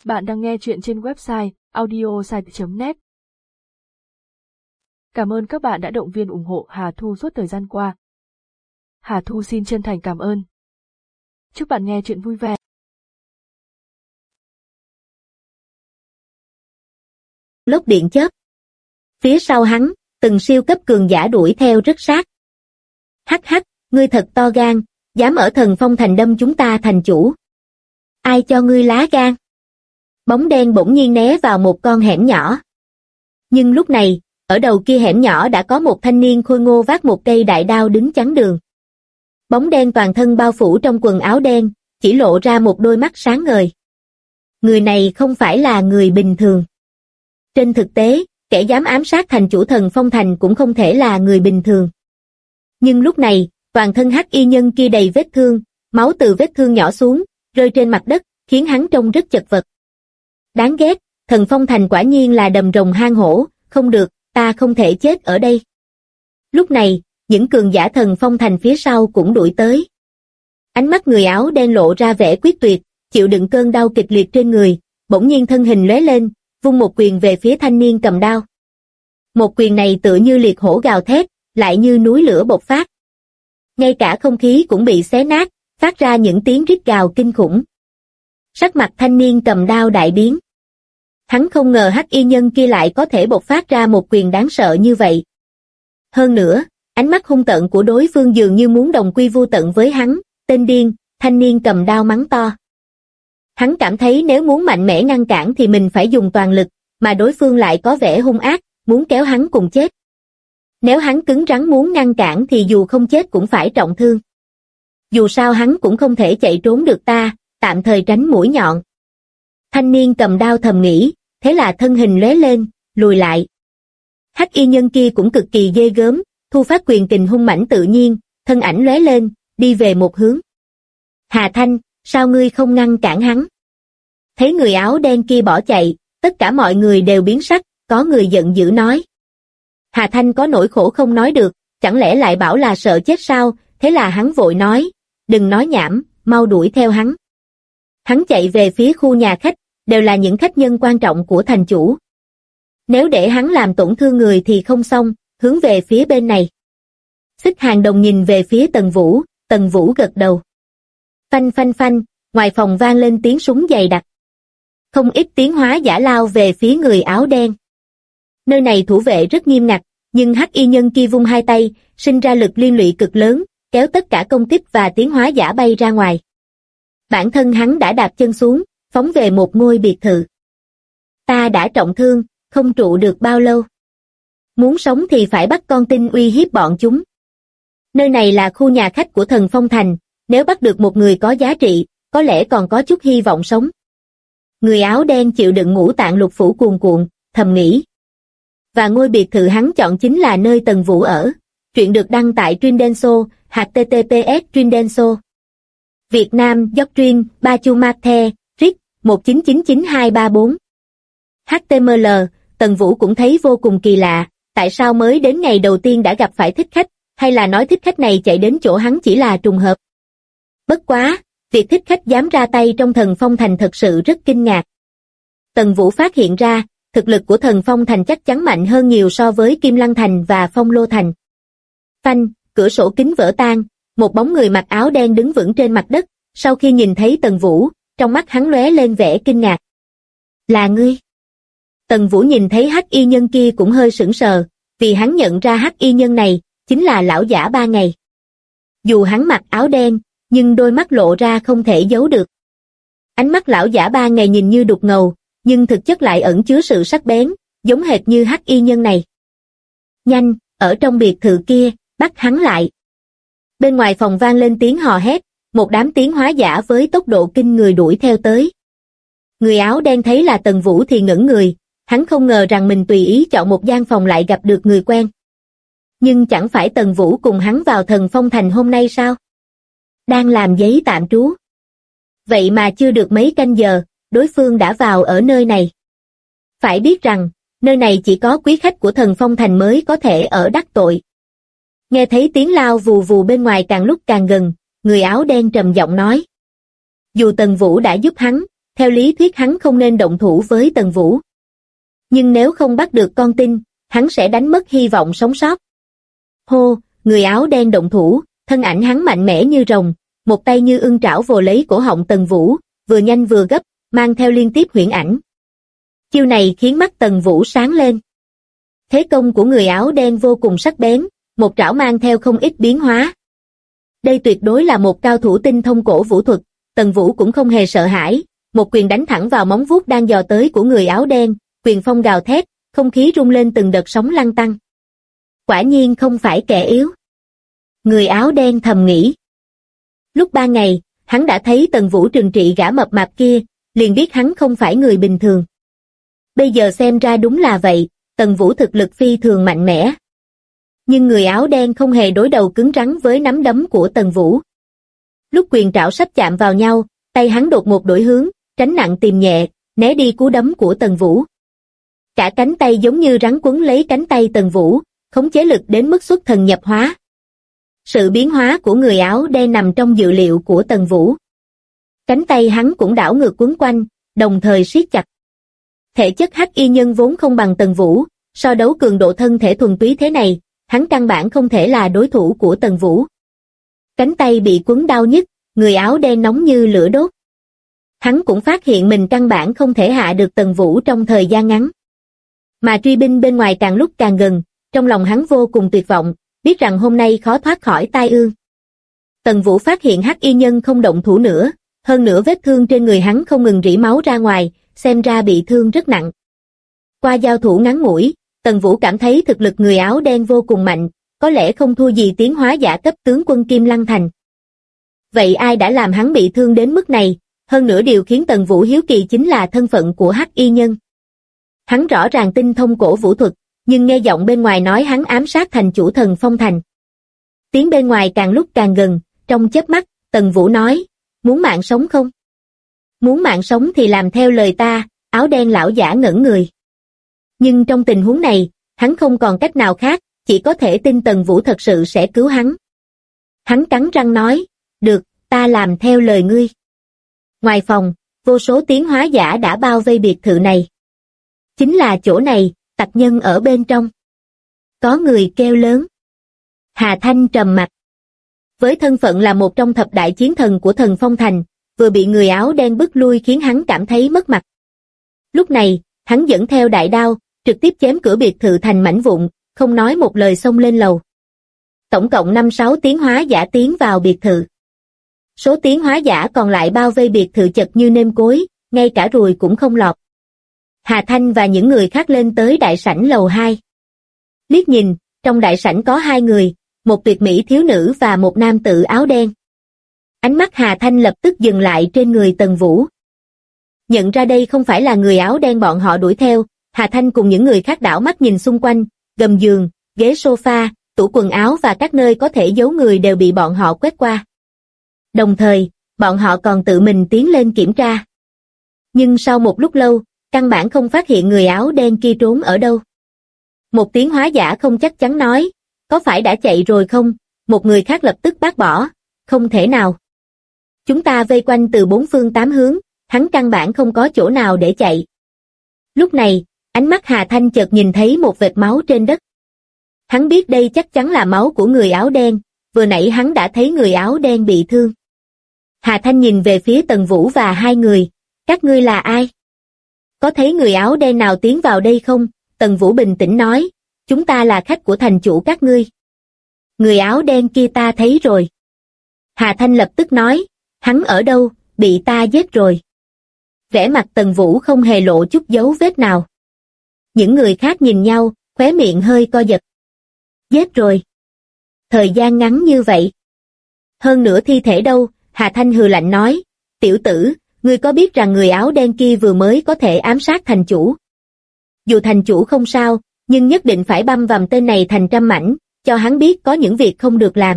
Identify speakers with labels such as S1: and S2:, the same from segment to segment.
S1: Bạn đang nghe chuyện trên website audiosite.net. Cảm ơn các bạn đã động viên ủng hộ Hà Thu suốt thời gian qua. Hà Thu xin chân thành cảm ơn. Chúc bạn nghe chuyện vui vẻ.
S2: Lốc điện chớp. Phía sau hắn, từng siêu cấp cường giả đuổi theo rất sát. Hắc hắc, ngươi thật to gan, dám ở Thần Phong Thành đâm chúng ta thành chủ. Ai cho ngươi lá gan? Bóng đen bỗng nhiên né vào một con hẻm nhỏ. Nhưng lúc này, ở đầu kia hẻm nhỏ đã có một thanh niên khôi ngô vác một cây đại đao đứng chắn đường. Bóng đen toàn thân bao phủ trong quần áo đen, chỉ lộ ra một đôi mắt sáng ngời. Người này không phải là người bình thường. Trên thực tế, kẻ dám ám sát thành chủ Thần Phong Thành cũng không thể là người bình thường. Nhưng lúc này, toàn thân hắc y nhân kia đầy vết thương, máu từ vết thương nhỏ xuống, rơi trên mặt đất, khiến hắn trông rất chật vật. Đáng ghét, Thần Phong Thành quả nhiên là đầm rồng hang hổ, không được, ta không thể chết ở đây. Lúc này, những cường giả Thần Phong Thành phía sau cũng đuổi tới. Ánh mắt người áo đen lộ ra vẻ quyết tuyệt, chịu đựng cơn đau kịch liệt trên người, bỗng nhiên thân hình lóe lên, vung một quyền về phía thanh niên cầm đao. Một quyền này tựa như liệt hổ gào thét, lại như núi lửa bộc phát. Ngay cả không khí cũng bị xé nát, phát ra những tiếng rít gào kinh khủng. Sắc mặt thanh niên cầm đao đại biến. Hắn không ngờ hắc y nhân kia lại có thể bộc phát ra một quyền đáng sợ như vậy. Hơn nữa, ánh mắt hung tợn của đối phương dường như muốn đồng quy vu tận với hắn, tên điên, thanh niên cầm đao mắng to. Hắn cảm thấy nếu muốn mạnh mẽ ngăn cản thì mình phải dùng toàn lực, mà đối phương lại có vẻ hung ác, muốn kéo hắn cùng chết. Nếu hắn cứng rắn muốn ngăn cản thì dù không chết cũng phải trọng thương. Dù sao hắn cũng không thể chạy trốn được ta, tạm thời tránh mũi nhọn. Thanh niên cầm đao thầm nghĩ, thế là thân hình lóe lên, lùi lại. Hắc y nhân kia cũng cực kỳ ghê gớm, thu phát quyền kình hung mãnh tự nhiên, thân ảnh lóe lên, đi về một hướng. Hà Thanh, sao ngươi không ngăn cản hắn? Thấy người áo đen kia bỏ chạy, tất cả mọi người đều biến sắc, có người giận dữ nói. Hà Thanh có nỗi khổ không nói được, chẳng lẽ lại bảo là sợ chết sao? Thế là hắn vội nói, đừng nói nhảm, mau đuổi theo hắn. Hắn chạy về phía khu nhà khách, đều là những khách nhân quan trọng của thành chủ. Nếu để hắn làm tổn thương người thì không xong, hướng về phía bên này. Xích Hàng Đồng nhìn về phía Tần Vũ gật đầu. Phanh phanh phanh, ngoài phòng vang lên tiếng súng dày đặc. Không ít tiếng hóa giả lao về phía người áo đen. Nơi này thủ vệ rất nghiêm ngặt, nhưng hắc y nhân kia vung hai tay, sinh ra lực liên lụy cực lớn, kéo tất cả công kích và tiến hóa giả bay ra ngoài. Bản thân hắn đã đạp chân xuống, phóng về một ngôi biệt thự. Ta đã trọng thương, không trụ được bao lâu. Muốn sống thì phải bắt con tin uy hiếp bọn chúng. Nơi này là khu nhà khách của Thần Phong Thành, nếu bắt được một người có giá trị, có lẽ còn có chút hy vọng sống. Người áo đen chịu đựng ngũ tạng lục phủ cuồn cuộn, thầm nghĩ. Và ngôi biệt thự hắn chọn chính là nơi Tần Vũ ở. Truyện được đăng tại Trindenso, https Trindenso. Việt Nam, Doctrine, Bachumate, RIC, 1999234. HTML, Tần Vũ cũng thấy vô cùng kỳ lạ, tại sao mới đến ngày đầu tiên đã gặp phải thích khách, hay là nói thích khách này chạy đến chỗ hắn chỉ là trùng hợp. Bất quá, việc thích khách dám ra tay trong Thần Phong Thành thật sự rất kinh ngạc. Tần Vũ phát hiện ra, thực lực của Thần Phong Thành chắc chắn mạnh hơn nhiều so với Kim Lăng Thành và Phong Lô Thành. Phanh, cửa sổ kính vỡ tan, một bóng người mặc áo đen đứng vững trên mặt đất, sau khi nhìn thấy Tần Vũ, trong mắt hắn lóe lên vẻ kinh ngạc. Là ngươi? Tần Vũ nhìn thấy hắc y nhân kia cũng hơi sững sờ, vì hắn nhận ra hắc y nhân này, chính là lão giả 3 ngày. Dù hắn mặc áo đen, nhưng đôi mắt lộ ra không thể giấu được. Ánh mắt lão giả 3 ngày nhìn như đục ngầu, nhưng thực chất lại ẩn chứa sự sắc bén, giống hệt như hắc y nhân này. Nhanh, ở trong biệt thự kia, bắt hắn lại. Bên ngoài phòng vang lên tiếng hò hét, một đám tiến hóa giả với tốc độ kinh người đuổi theo tới. Người áo đen thấy là Tần Vũ thì ngẩn người, hắn không ngờ rằng mình tùy ý chọn một gian phòng lại gặp được người quen. Nhưng chẳng phải Tần Vũ cùng hắn vào Thần Phong Thành hôm nay sao? Đang làm giấy tạm trú. Vậy mà chưa được mấy canh giờ, đối phương đã vào ở nơi này. Phải biết rằng, nơi này chỉ có quý khách của Thần Phong Thành mới có thể ở đắc tội. Nghe thấy tiếng lao vù vù bên ngoài càng lúc càng gần, người áo đen trầm giọng nói. Dù Tần Vũ đã giúp hắn, theo lý thuyết hắn không nên động thủ với Tần Vũ. Nhưng nếu không bắt được con tin, hắn sẽ đánh mất hy vọng sống sót. Hô, người áo đen động thủ, thân ảnh hắn mạnh mẽ như rồng, một tay như ưng trảo vồ lấy cổ họng Tần Vũ, vừa nhanh vừa gấp, mang theo liên tiếp huyễn ảnh. Chiêu này khiến mắt Tần Vũ sáng lên. Thế công của người áo đen vô cùng sắc bén, một trảo mang theo không ít biến hóa. Đây tuyệt đối là một cao thủ tinh thông cổ vũ thuật, Tần Vũ cũng không hề sợ hãi, một quyền đánh thẳng vào móng vuốt đang dò tới của người áo đen, quyền phong gào thét, không khí rung lên từng đợt sóng lăn tăn. Quả nhiên không phải kẻ yếu. Người áo đen thầm nghĩ. Lúc ban ngày, hắn đã thấy Tần Vũ trừng trị gã mập mạp kia, liền biết hắn không phải người bình thường. Bây giờ xem ra đúng là vậy, Tần Vũ thực lực phi thường mạnh mẽ. Nhưng người áo đen không hề đối đầu cứng rắn với nắm đấm của Tần Vũ. Lúc quyền trảo sắp chạm vào nhau, tay hắn đột ngột đổi hướng, tránh nặng tìm nhẹ, né đi cú đấm của Tần Vũ. Cả cánh tay giống như rắn quấn lấy cánh tay Tần Vũ, khống chế lực đến mức xuất thần nhập hóa. Sự biến hóa của người áo đen nằm trong dự liệu của Tần Vũ. Cánh tay hắn cũng đảo ngược quấn quanh, đồng thời siết chặt. Thể chất hắc y nhân vốn không bằng Tần Vũ, so đấu cường độ thân thể thuần túy thế này, hắn căn bản không thể là đối thủ của Tần Vũ. Cánh tay bị quấn đau nhức, người áo đen nóng như lửa đốt. Hắn cũng phát hiện mình căn bản không thể hạ được Tần Vũ trong thời gian ngắn. Mà truy binh bên ngoài càng lúc càng gần, trong lòng hắn vô cùng tuyệt vọng, biết rằng hôm nay khó thoát khỏi tai ương. Tần Vũ phát hiện hắc y nhân không động thủ nữa, hơn nữa vết thương trên người hắn không ngừng rỉ máu ra ngoài, xem ra bị thương rất nặng. Qua giao thủ ngắn ngủi, Tần Vũ cảm thấy thực lực người áo đen vô cùng mạnh, có lẽ không thua gì tiến hóa giả cấp tướng quân Kim Lăng Thành. Vậy ai đã làm hắn bị thương đến mức này? Hơn nữa điều khiến Tần Vũ hiếu kỳ chính là thân phận của hắc y nhân. Hắn rõ ràng tinh thông cổ vũ thuật, nhưng nghe giọng bên ngoài nói hắn ám sát thành chủ Thần Phong Thành. Tiếng bên ngoài càng lúc càng gần, trong chớp mắt, Tần Vũ nói, muốn mạng sống không? Muốn mạng sống thì làm theo lời ta, áo đen lão giả ngẩn người. Nhưng trong tình huống này, hắn không còn cách nào khác, chỉ có thể tin Tần Vũ thật sự sẽ cứu hắn. Hắn cắn răng nói, được, ta làm theo lời ngươi. Ngoài phòng, vô số tiến hóa giả đã bao vây biệt thự này. Chính là chỗ này, tặc nhân ở bên trong. Có người kêu lớn. Hà Thanh trầm mặt. Với thân phận là một trong thập đại chiến thần của Thần Phong Thành, vừa bị người áo đen bức lui khiến hắn cảm thấy mất mặt. Lúc này, hắn dẫn theo đại đao, trực tiếp chém cửa biệt thự thành mảnh vụn, không nói một lời xông lên lầu. Tổng cộng 5-6 tiến hóa giả tiến vào biệt thự. Số tiến hóa giả còn lại bao vây biệt thự chật như nêm cối, ngay cả ruồi cũng không lọt. Hà Thanh và những người khác lên tới đại sảnh lầu 2. Liếc nhìn, trong đại sảnh có 2 người, một tuyệt mỹ thiếu nữ và một nam tử áo đen. Ánh mắt Hà Thanh lập tức dừng lại trên người Tần Vũ. Nhận ra đây không phải là người áo đen bọn họ đuổi theo, Hà Thanh cùng những người khác đảo mắt nhìn xung quanh, gầm giường, ghế sofa, tủ quần áo và các nơi có thể giấu người đều bị bọn họ quét qua. Đồng thời, bọn họ còn tự mình tiến lên kiểm tra. Nhưng sau một lúc lâu, căn bản không phát hiện người áo đen kia trốn ở đâu. Một tiến hóa giả không chắc chắn nói, có phải đã chạy rồi không? Một người khác lập tức bác bỏ, không thể nào. Chúng ta vây quanh từ 4 phương 8 hướng, hắn căn bản không có chỗ nào để chạy. Lúc này, ánh mắt Hà Thanh chợt nhìn thấy một vệt máu trên đất. Hắn biết đây chắc chắn là máu của người áo đen, vừa nãy hắn đã thấy người áo đen bị thương. Hà Thanh nhìn về phía Tần Vũ và 2 người, các ngươi là ai? Có thấy người áo đen nào tiến vào đây không? Tần Vũ bình tĩnh nói, chúng ta là khách của thành chủ các ngươi. Người áo đen kia ta thấy rồi. Hà Thanh lập tức nói, hắn ở đâu, bị ta giết rồi. Vẻ mặt Tần Vũ không hề lộ chút dấu vết nào. Những người khác nhìn nhau, khóe miệng hơi co giật. Giết rồi. Thời gian ngắn như vậy. Hơn nữa thi thể đâu? Hà Thanh hừ lạnh nói, tiểu tử, ngươi có biết rằng người áo đen kia vừa mới có thể ám sát thành chủ? Dù thành chủ không sao, nhưng nhất định phải băm vằm tên này thành trăm mảnh, cho hắn biết có những việc không được làm.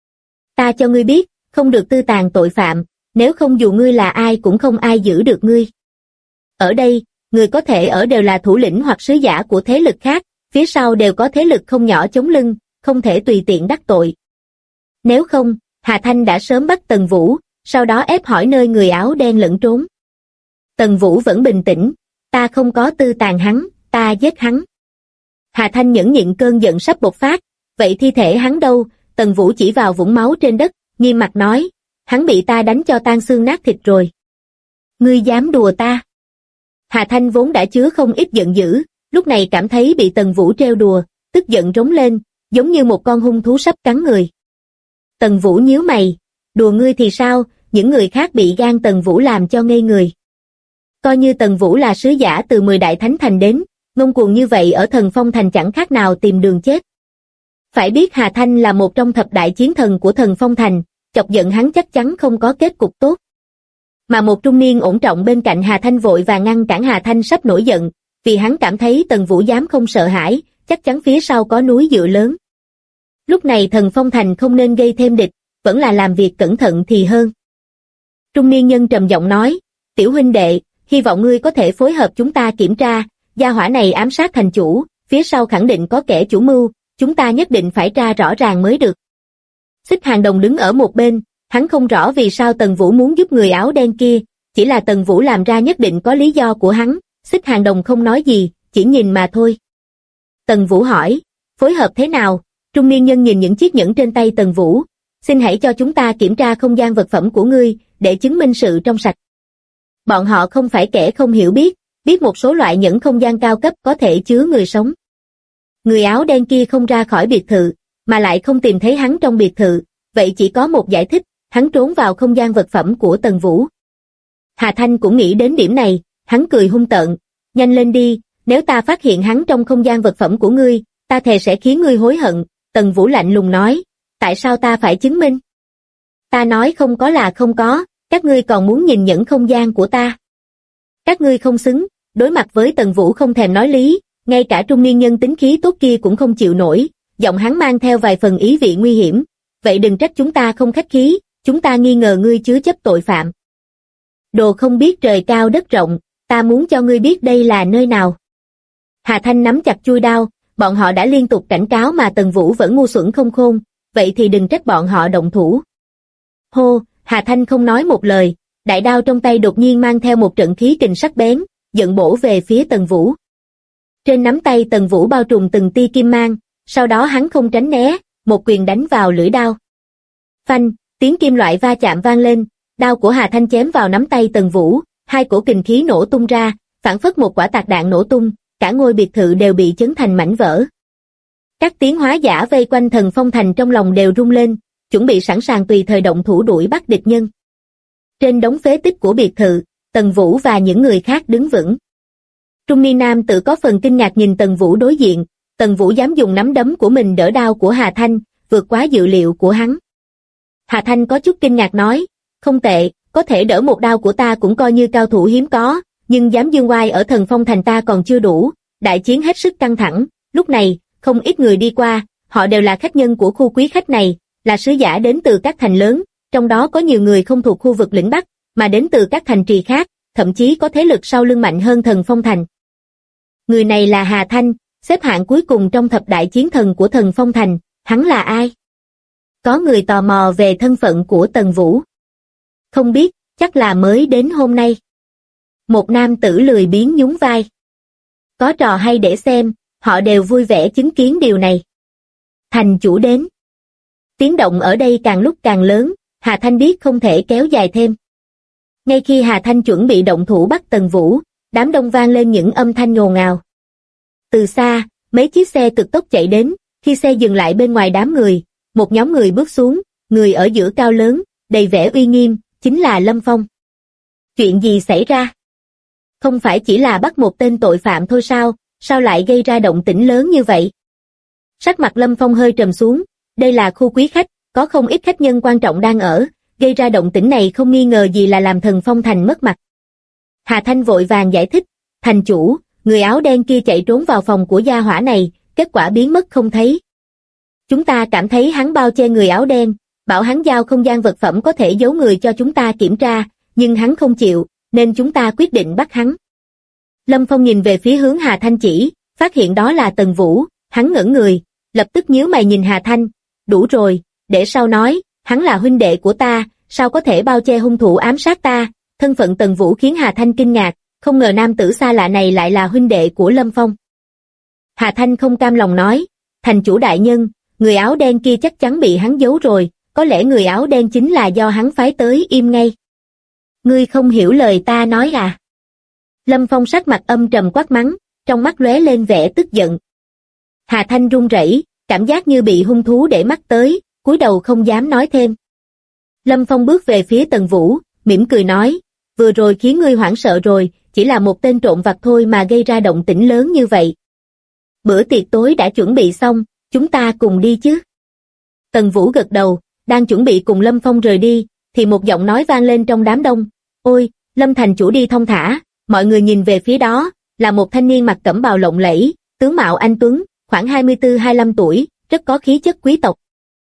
S2: Ta cho ngươi biết, không được tư tàn tội phạm, nếu không dù ngươi là ai cũng không ai giữ được ngươi. Ở đây, người có thể ở đều là thủ lĩnh hoặc sứ giả của thế lực khác, phía sau đều có thế lực không nhỏ chống lưng, không thể tùy tiện đắc tội. Nếu không, Hà Thanh đã sớm bắt Tần Vũ, sau đó ép hỏi nơi người áo đen lẫn trốn. Tần Vũ vẫn bình tĩnh, ta không có tư tàn hắn, ta giết hắn. Hà Thanh nhẫn nhịn cơn giận sắp bộc phát, vậy thi thể hắn đâu? Tần Vũ chỉ vào vũng máu trên đất, nghiêm mặt nói, hắn bị ta đánh cho tan xương nát thịt rồi. Ngươi dám đùa ta? Hà Thanh vốn đã chứa không ít giận dữ, lúc này cảm thấy bị Tần Vũ trêu đùa, tức giận rống lên, giống như một con hung thú sắp cắn người. Tần Vũ nhíu mày, đùa ngươi thì sao? Những người khác bị gan Tần Vũ làm cho ngây người. Coi như Tần Vũ là sứ giả từ 10 đại thánh thành đến, ngông cuồng như vậy ở Thần Phong thành chẳng khác nào tìm đường chết. Phải biết Hà Thanh là một trong thập đại chiến thần của Thần Phong thành, chọc giận hắn chắc chắn không có kết cục tốt. Mà một trung niên ổn trọng bên cạnh Hà Thanh vội và ngăn cản Hà Thanh sắp nổi giận, vì hắn cảm thấy Tần Vũ dám không sợ hãi, chắc chắn phía sau có núi dựa lớn. Lúc này Thần Phong thành không nên gây thêm địch, vẫn là làm việc cẩn thận thì hơn. Trung niên nhân trầm giọng nói, tiểu huynh đệ, hy vọng ngươi có thể phối hợp chúng ta kiểm tra, gia hỏa này ám sát thành chủ, phía sau khẳng định có kẻ chủ mưu, chúng ta nhất định phải tra rõ ràng mới được. Xích Hàng Đồng đứng ở một bên, hắn không rõ vì sao Tần Vũ muốn giúp người áo đen kia, chỉ là Tần Vũ làm ra nhất định có lý do của hắn, Xích Hàng Đồng không nói gì, chỉ nhìn mà thôi. Tần Vũ hỏi, phối hợp thế nào? Trung niên nhân nhìn những chiếc nhẫn trên tay Tần Vũ, xin hãy cho chúng ta kiểm tra không gian vật phẩm của ngươi, để chứng minh sự trong sạch. Bọn họ không phải kẻ không hiểu biết một số loại nhẫn không gian cao cấp có thể chứa người sống. Người áo đen kia không ra khỏi biệt thự, mà lại không tìm thấy hắn trong biệt thự, vậy chỉ có một giải thích, hắn trốn vào không gian vật phẩm của Tần Vũ. Hà Thanh cũng nghĩ đến điểm này, hắn cười hung tợn, nhanh lên đi, nếu ta phát hiện hắn trong không gian vật phẩm của ngươi, ta thề sẽ khiến ngươi hối hận. Tần Vũ lạnh lùng nói, tại sao ta phải chứng minh? Ta nói không có là không có, các ngươi còn muốn nhìn nhẫn không gian của ta. Các ngươi không xứng, đối mặt với Tần Vũ không thèm nói lý, ngay cả trung niên nhân tính khí tốt kia cũng không chịu nổi, giọng hắn mang theo vài phần ý vị nguy hiểm, vậy đừng trách chúng ta không khách khí, chúng ta nghi ngờ ngươi chứa chấp tội phạm. Đồ không biết trời cao đất rộng, ta muốn cho ngươi biết đây là nơi nào. Hà Thanh nắm chặt chuôi đao, bọn họ đã liên tục cảnh cáo mà Tần Vũ vẫn ngu xuẩn không khôn, vậy thì đừng trách bọn họ động thủ. Hô, Hà Thanh không nói một lời, đại đao trong tay đột nhiên mang theo một trận khí kình sắc bén, giận bổ về phía Tần Vũ. Trên nắm tay Tần Vũ bao trùm từng tia kim mang, sau đó hắn không tránh né, một quyền đánh vào lưỡi đao. Phanh, tiếng kim loại va chạm vang lên, đao của Hà Thanh chém vào nắm tay Tần Vũ, hai cổ kình khí nổ tung ra, phảng phất một quả tạc đạn nổ tung, cả ngôi biệt thự đều bị chấn thành mảnh vỡ. Các tiến hóa giả vây quanh Thần Phong thành trong lòng đều rung lên, chuẩn bị sẵn sàng tùy thời động thủ đuổi bắt địch nhân. Trên đống phế tích của biệt thự, Tần Vũ và những người khác đứng vững. Trung niên nam tự có phần kinh ngạc nhìn Tần Vũ đối diện, Tần Vũ dám dùng nắm đấm của mình đỡ đao của Hà Thanh, vượt quá dự liệu của hắn. Hà Thanh có chút kinh ngạc nói, không tệ, có thể đỡ một đao của ta cũng coi như cao thủ hiếm có, nhưng dám dương oai ở Thần Phong thành ta còn chưa đủ. Đại chiến hết sức căng thẳng, lúc này, không ít người đi qua, họ đều là khách nhân của khu quý khách này, là sứ giả đến từ các thành lớn, trong đó có nhiều người không thuộc khu vực lĩnh Bắc, mà đến từ các thành trì khác, thậm chí có thế lực sau lưng mạnh hơn Thần Phong thành. Người này là Hà Thanh, xếp hạng cuối cùng trong thập đại chiến thần của Thần Phong thành, hắn là ai? Có người tò mò về thân phận của Tần Vũ. Không biết, chắc là mới đến hôm nay. Một nam tử lười biếng nhún vai. Có trò hay để xem, họ đều vui vẻ chứng kiến điều này. Thành chủ đến. Tiếng động ở đây càng lúc càng lớn, Hà Thanh biết không thể kéo dài thêm. Ngay khi Hà Thanh chuẩn bị động thủ bắt Tần Vũ, đám đông vang lên những âm thanh ngồn ngào. Từ xa, mấy chiếc xe cực tốc chạy đến, khi xe dừng lại bên ngoài đám người, một nhóm người bước xuống, người ở giữa cao lớn, đầy vẻ uy nghiêm, chính là Lâm Phong. Chuyện gì xảy ra? Không phải chỉ là bắt một tên tội phạm thôi sao lại gây ra động tĩnh lớn như vậy? Sắc mặt Lâm Phong hơi trầm xuống, đây là khu quý khách, có không ít khách nhân quan trọng đang ở, gây ra động tĩnh này không nghi ngờ gì là làm Thần Phong thành mất mặt. Hà Thanh vội vàng giải thích, thành chủ, người áo đen kia chạy trốn vào phòng của gia hỏa này, kết quả biến mất không thấy. Chúng ta cảm thấy hắn bao che người áo đen, bảo hắn giao không gian vật phẩm có thể giấu người cho chúng ta kiểm tra, nhưng hắn không chịu, nên chúng ta quyết định bắt hắn. Lâm Phong nhìn về phía hướng Hà Thanh chỉ, phát hiện đó là Tần Vũ, hắn ngẩn người, lập tức nhíu mày nhìn Hà Thanh, đủ rồi, để sau nói, hắn là huynh đệ của ta, sao có thể bao che hung thủ ám sát ta, thân phận Tần Vũ khiến Hà Thanh kinh ngạc, không ngờ nam tử xa lạ này lại là huynh đệ của Lâm Phong. Hà Thanh không cam lòng nói, thành chủ đại nhân, người áo đen kia chắc chắn bị hắn giấu rồi, có lẽ người áo đen chính là do hắn phái tới. Im ngay. Ngươi không hiểu lời ta nói à? Lâm Phong sắc mặt âm trầm quát mắng, trong mắt lóe lên vẻ tức giận. Hà Thanh run rẩy, cảm giác như bị hung thú để mắt tới, cúi đầu không dám nói thêm. Lâm Phong bước về phía Tần Vũ, mỉm cười nói, vừa rồi khiến ngươi hoảng sợ rồi, chỉ là một tên trộm vặt thôi mà gây ra động tĩnh lớn như vậy. Bữa tiệc tối đã chuẩn bị xong, chúng ta cùng đi chứ? Tần Vũ gật đầu, đang chuẩn bị cùng Lâm Phong rời đi, thì một giọng nói vang lên trong đám đông, ôi, Lâm thành chủ đi thong thả. Mọi người nhìn về phía đó, là một thanh niên mặc cẩm bào lộng lẫy, tướng mạo anh tuấn, khoảng 24-25 tuổi, rất có khí chất quý tộc.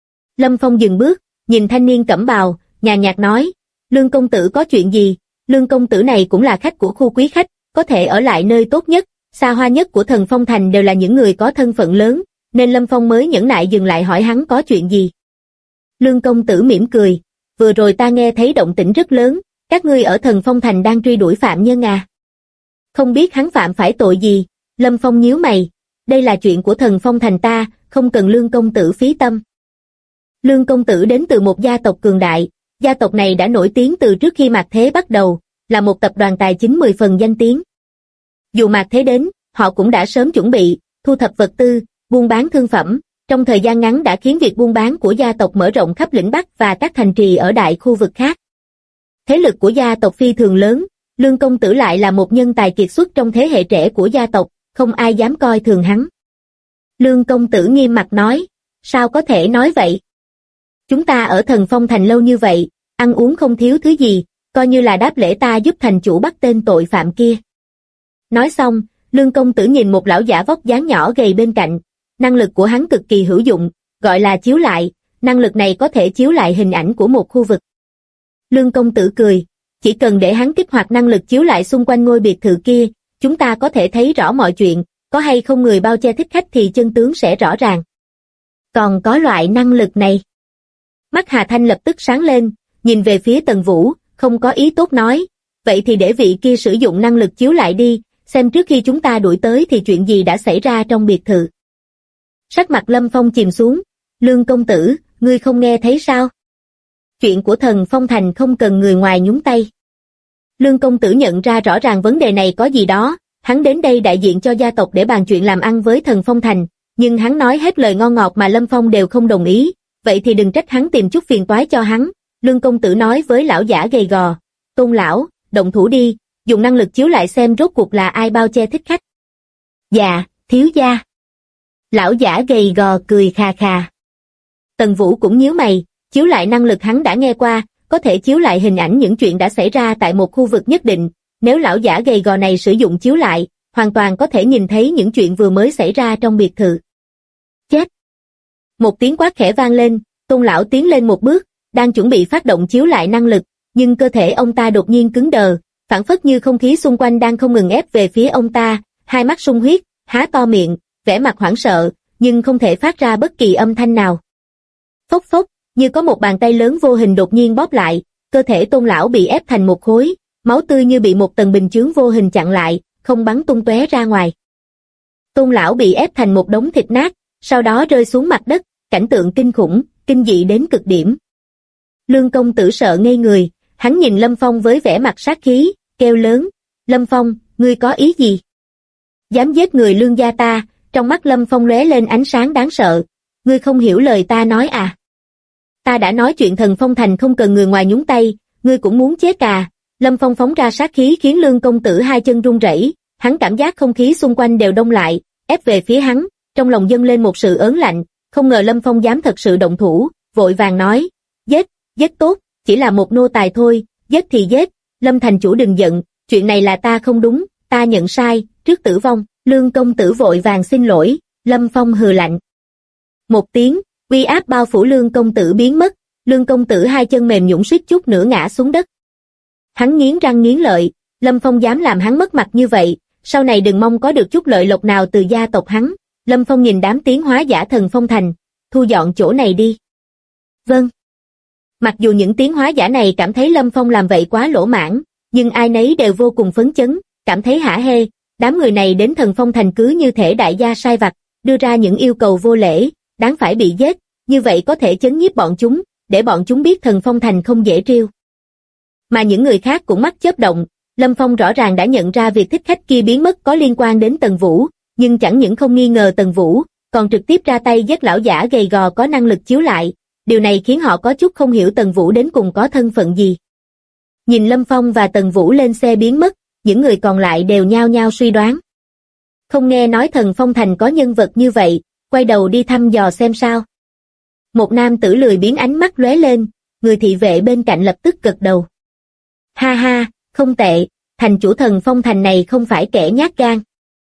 S2: Lâm Phong dừng bước, nhìn thanh niên cẩm bào, nhàn nhạt nói, Lương công tử có chuyện gì? Lương công tử này cũng là khách của khu quý khách, có thể ở lại nơi tốt nhất, xa hoa nhất của Thần Phong Thành đều là những người có thân phận lớn, nên Lâm Phong mới nhẫn nại dừng lại hỏi hắn có chuyện gì. Lương công tử mỉm cười, vừa rồi ta nghe thấy động tĩnh rất lớn, các ngươi ở Thần Phong Thành đang truy đuổi phạm nhân à? Không biết hắn phạm phải tội gì? Lâm Phong nhíu mày, đây là chuyện của Thần Phong Thành ta, không cần Lương công tử phí tâm. Lương công tử đến từ một gia tộc cường đại, gia tộc này đã nổi tiếng từ trước khi Mạt Thế bắt đầu, là một tập đoàn tài chính 10 phần danh tiếng. Dù Mạt Thế đến, họ cũng đã sớm chuẩn bị, thu thập vật tư, buôn bán thương phẩm, trong thời gian ngắn đã khiến việc buôn bán của gia tộc mở rộng khắp lĩnh Bắc và các thành trì ở đại khu vực khác. Thế lực của gia tộc phi thường lớn, Lương công tử lại là một nhân tài kiệt xuất trong thế hệ trẻ của gia tộc, không ai dám coi thường hắn. Lương công tử nghiêm mặt nói, sao có thể nói vậy? Chúng ta ở Thần Phong Thành lâu như vậy, ăn uống không thiếu thứ gì, coi như là đáp lễ ta giúp thành chủ bắt tên tội phạm kia. Nói xong, Lương công tử nhìn một lão giả vóc dáng nhỏ gầy bên cạnh, năng lực của hắn cực kỳ hữu dụng, gọi là chiếu lại, năng lực này có thể chiếu lại hình ảnh của một khu vực. Lương công tử cười, chỉ cần để hắn kích hoạt năng lực chiếu lại xung quanh ngôi biệt thự kia, chúng ta có thể thấy rõ mọi chuyện, có hay không người bao che thích khách thì chân tướng sẽ rõ ràng. Còn có loại năng lực này. Mắt Hà Thanh lập tức sáng lên, nhìn về phía Tần Vũ, không có ý tốt nói, vậy thì để vị kia sử dụng năng lực chiếu lại đi, xem trước khi chúng ta đuổi tới thì chuyện gì đã xảy ra trong biệt thự. Sắc mặt Lâm Phong chìm xuống, Lương công tử, ngươi không nghe thấy sao? Chuyện của Thần Phong Thành không cần người ngoài nhúng tay. Lương công tử nhận ra rõ ràng vấn đề này có gì đó, hắn đến đây đại diện cho gia tộc để bàn chuyện làm ăn với Thần Phong Thành, nhưng hắn nói hết lời ngon ngọt mà Lâm Phong đều không đồng ý, vậy thì đừng trách hắn tìm chút phiền toái cho hắn. Lương công tử nói với lão giả gầy gò, Tôn lão, động thủ đi, dùng năng lực chiếu lại xem rốt cuộc là ai bao che thích khách. Dạ, thiếu gia. Lão giả gầy gò cười khà khà. Tần Vũ cũng nhíu mày, chiếu lại năng lực hắn đã nghe qua, có thể chiếu lại hình ảnh những chuyện đã xảy ra tại một khu vực nhất định, nếu lão giả gầy gò này sử dụng chiếu lại, hoàn toàn có thể nhìn thấy những chuyện vừa mới xảy ra trong biệt thự. Chết! Một tiếng quát khẽ vang lên, Tôn lão tiến lên một bước, đang chuẩn bị phát động chiếu lại năng lực, nhưng cơ thể ông ta đột nhiên cứng đờ, phảng phất như không khí xung quanh đang không ngừng ép về phía ông ta, hai mắt sung huyết, há to miệng, vẻ mặt hoảng sợ, nhưng không thể phát ra bất kỳ âm thanh nào. Phốc phốc, như có một bàn tay lớn vô hình đột nhiên bóp lại, cơ thể Tôn lão bị ép thành một khối, máu tươi như bị một tầng bình chướng vô hình chặn lại, không bắn tung tóe ra ngoài. Tôn lão bị ép thành một đống thịt nát, sau đó rơi xuống mặt đất, cảnh tượng kinh khủng, kinh dị đến cực điểm. Lương công tử sợ ngây người, hắn nhìn Lâm Phong với vẻ mặt sát khí, kêu lớn, Lâm Phong, ngươi có ý gì? Dám giết người Lương gia ta? Trong mắt Lâm Phong lóe lên ánh sáng đáng sợ, ngươi không hiểu lời ta nói à? Ta đã nói chuyện Thần Phong Thành không cần người ngoài nhúng tay, ngươi cũng muốn chết à? Lâm Phong phóng ra sát khí khiến Lương công tử hai chân run rẩy, hắn cảm giác không khí xung quanh đều đông lại, ép về phía hắn, trong lòng dâng lên một sự ớn lạnh, không ngờ Lâm Phong dám thật sự động thủ, vội vàng nói, giết, giết tốt, chỉ là một nô tài thôi, giết thì giết, Lâm thành chủ đừng giận, chuyện này là ta không đúng, ta nhận sai, trước tử vong. Lương công tử vội vàng xin lỗi, Lâm Phong hừ lạnh. Một tiếng, uy áp bao phủ Lương công tử biến mất, Lương công tử hai chân mềm nhũn suýt chút nữa ngã xuống đất. Hắn nghiến răng nghiến lợi, Lâm Phong dám làm hắn mất mặt như vậy, sau này đừng mong có được chút lợi lộc nào từ gia tộc hắn. Lâm Phong nhìn đám tiến hóa giả Thần Phong Thành, thu dọn chỗ này đi. Vâng. Mặc dù những tiến hóa giả này cảm thấy Lâm Phong làm vậy quá lỗ mãng, nhưng ai nấy đều vô cùng phấn chấn, cảm thấy hả hê, đám người này đến Thần Phong Thành cứ như thể đại gia sai vặt, đưa ra những yêu cầu vô lễ, đáng phải bị giết, như vậy có thể chấn nhiếp bọn chúng, để bọn chúng biết Thần Phong Thành không dễ trêu. Mà những người khác cũng mắt chớp động, Lâm Phong rõ ràng đã nhận ra việc thích khách kia biến mất có liên quan đến Tần Vũ, nhưng chẳng những không nghi ngờ Tần Vũ, còn trực tiếp ra tay giết lão giả gầy gò có năng lực chiếu lại, điều này khiến họ có chút không hiểu Tần Vũ đến cùng có thân phận gì. Nhìn Lâm Phong và Tần Vũ lên xe biến mất, những người còn lại đều nhao nhao suy đoán. Không nghe nói Thần Phong Thành có nhân vật như vậy, quay đầu đi thăm dò xem sao. Một nam tử lười biếng ánh mắt lóe lên, người thị vệ bên cạnh lập tức gật đầu. Ha ha, không tệ, thành chủ Thần Phong Thành này không phải kẻ nhát gan.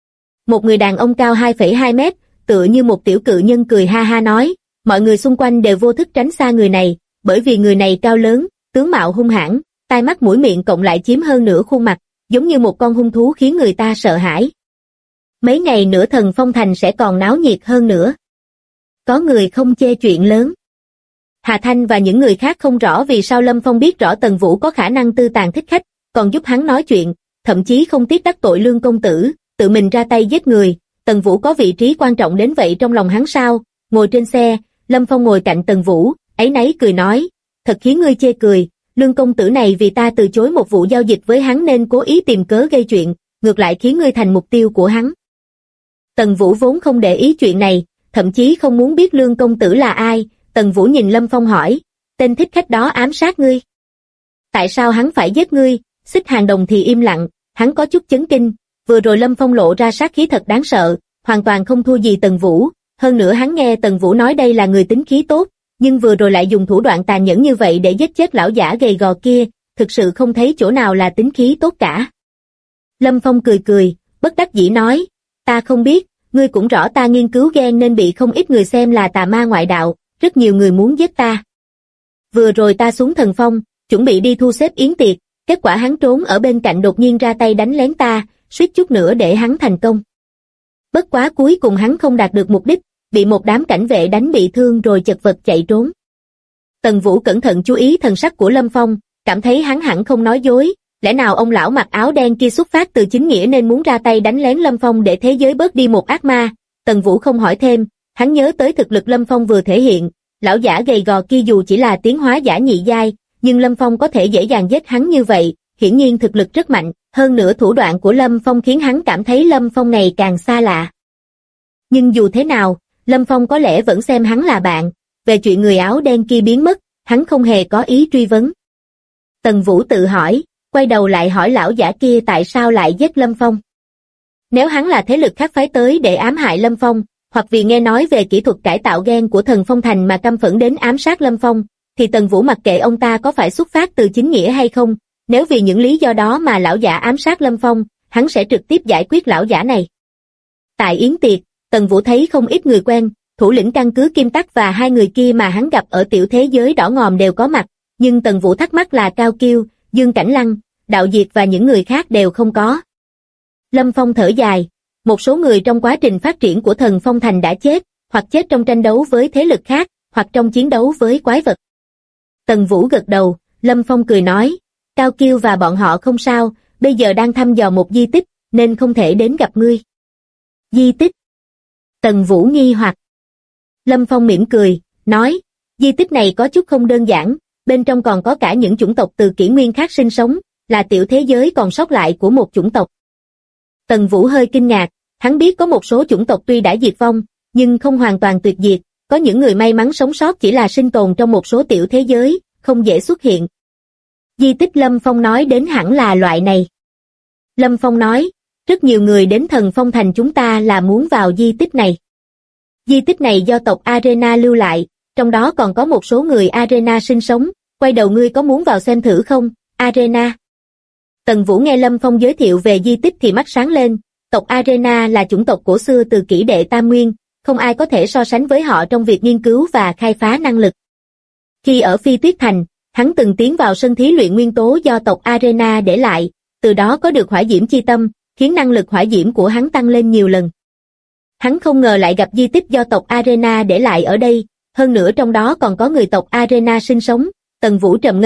S2: Một người đàn ông cao 2,2 mét, tựa như một tiểu cự nhân cười ha ha nói, mọi người xung quanh đều vô thức tránh xa người này, bởi vì người này cao lớn, tướng mạo hung hãn, tai mắt mũi miệng cộng lại chiếm hơn nửa khuôn mặt, giống như một con hung thú khiến người ta sợ hãi. Mấy ngày nữa Thần Phong Thành sẽ còn náo nhiệt hơn nữa. Có người không chê chuyện lớn. Hà Thanh và những người khác không rõ vì sao Lâm Phong biết rõ Tần Vũ có khả năng tư tàn thích khách, còn giúp hắn nói chuyện, thậm chí không tiếc đắc tội Lương công tử, tự mình ra tay giết người. Tần Vũ có vị trí quan trọng đến vậy trong lòng hắn sao? Ngồi trên xe, Lâm Phong ngồi cạnh Tần Vũ, áy náy cười nói, thật khiến ngươi chê cười, Lương công tử này vì ta từ chối một vụ giao dịch với hắn nên cố ý tìm cớ gây chuyện, ngược lại khiến ngươi thành mục tiêu của hắn. Tần Vũ vốn không để ý chuyện này, thậm chí không muốn biết Lương công tử là ai. Tần Vũ nhìn Lâm Phong hỏi, tên thích khách đó ám sát ngươi. Tại sao hắn phải giết ngươi? Xích Hàng Đồng thì im lặng, hắn có chút chấn kinh, vừa rồi Lâm Phong lộ ra sát khí thật đáng sợ, hoàn toàn không thua gì Tần Vũ, hơn nữa hắn nghe Tần Vũ nói đây là người tính khí tốt, nhưng vừa rồi lại dùng thủ đoạn tàn nhẫn như vậy để giết chết lão giả gầy gò kia, thực sự không thấy chỗ nào là tính khí tốt cả. Lâm Phong cười cười, bất đắc dĩ nói, ta không biết, ngươi cũng rõ ta nghiên cứu gen nên bị không ít người xem là tà ma ngoại đạo, rất nhiều người muốn giết ta. Vừa rồi ta xuống Thần Phong, chuẩn bị đi thu xếp yến tiệc, kết quả hắn trốn ở bên cạnh đột nhiên ra tay đánh lén ta, suýt chút nữa để hắn thành công. Bất quá cuối cùng hắn không đạt được mục đích, bị một đám cảnh vệ đánh bị thương rồi chật vật chạy trốn. Tần Vũ cẩn thận chú ý thần sắc của Lâm Phong, cảm thấy hắn hẳn không nói dối, lẽ nào ông lão mặc áo đen kia xuất phát từ chính nghĩa nên muốn ra tay đánh lén Lâm Phong để thế giới bớt đi một ác ma. Tần Vũ không hỏi thêm, hắn nhớ tới thực lực Lâm Phong vừa thể hiện, lão giả gầy gò kia dù chỉ là tiến hóa giả nhị giai, nhưng Lâm Phong có thể dễ dàng giết hắn như vậy, hiển nhiên thực lực rất mạnh, hơn nữa thủ đoạn của Lâm Phong khiến hắn cảm thấy Lâm Phong ngày càng xa lạ. Nhưng dù thế nào, Lâm Phong có lẽ vẫn xem hắn là bạn, về chuyện người áo đen kia biến mất, hắn không hề có ý truy vấn. Tần Vũ tự hỏi, quay đầu lại hỏi lão giả kia tại sao lại giết Lâm Phong. Nếu hắn là thế lực khác phái tới để ám hại Lâm Phong, hoặc vì nghe nói về kỹ thuật cải tạo gen của Thần Phong Thành mà căm phẫn đến ám sát Lâm Phong, thì Tần Vũ mặc kệ ông ta có phải xuất phát từ chính nghĩa hay không, nếu vì những lý do đó mà lão giả ám sát Lâm Phong, hắn sẽ trực tiếp giải quyết lão giả này. Tại yến tiệc, Tần Vũ thấy không ít người quen, thủ lĩnh căn cứ Kim Tắc và hai người kia mà hắn gặp ở tiểu thế giới đỏ ngòm đều có mặt, nhưng Tần Vũ thắc mắc là Cao Kiêu, Dương Cảnh Lăng, Đạo Diệt và những người khác đều không có. Lâm Phong thở dài, một số người trong quá trình phát triển của Thần Phong Thành đã chết, hoặc chết trong tranh đấu với thế lực khác, hoặc trong chiến đấu với quái vật. Tần Vũ gật đầu, Lâm Phong cười nói, Cao Kiêu và bọn họ không sao, bây giờ đang thăm dò một di tích, nên không thể đến gặp ngươi. Di tích? Tần Vũ nghi hoặc. Lâm Phong mỉm cười, nói, di tích này có chút không đơn giản, bên trong còn có cả những chủng tộc từ kỷ nguyên khác sinh sống, là tiểu thế giới còn sót lại của một chủng tộc. Tần Vũ hơi kinh ngạc, hắn biết có một số chủng tộc tuy đã diệt vong, nhưng không hoàn toàn tuyệt diệt, có những người may mắn sống sót chỉ là sinh tồn trong một số tiểu thế giới, không dễ xuất hiện. Di tích Lâm Phong nói đến hẳn là loại này. Lâm Phong nói, rất nhiều người đến Thần Phong Thành chúng ta là muốn vào di tích này. Di tích này do tộc Arena lưu lại, trong đó còn có một số người Arena sinh sống, quay đầu ngươi có muốn vào xem thử không, Arena? Tần Vũ nghe Lâm Phong giới thiệu về di tích thì mắt sáng lên, tộc Arena là chủng tộc cổ xưa từ kỷ đệ Tam Nguyên, không ai có thể so sánh với họ trong việc nghiên cứu và khai phá năng lực. Khi ở Phi Tuyết Thành, hắn từng tiến vào sân thí luyện nguyên tố do tộc Arena để lại, từ đó có được hỏa diễm chi tâm, khiến năng lực hỏa diễm của hắn tăng lên nhiều lần. Hắn không ngờ lại gặp di tích do tộc Arena để lại ở đây, hơn nữa trong đó còn có người tộc Arena sinh sống. Tần Vũ trầm ngâm,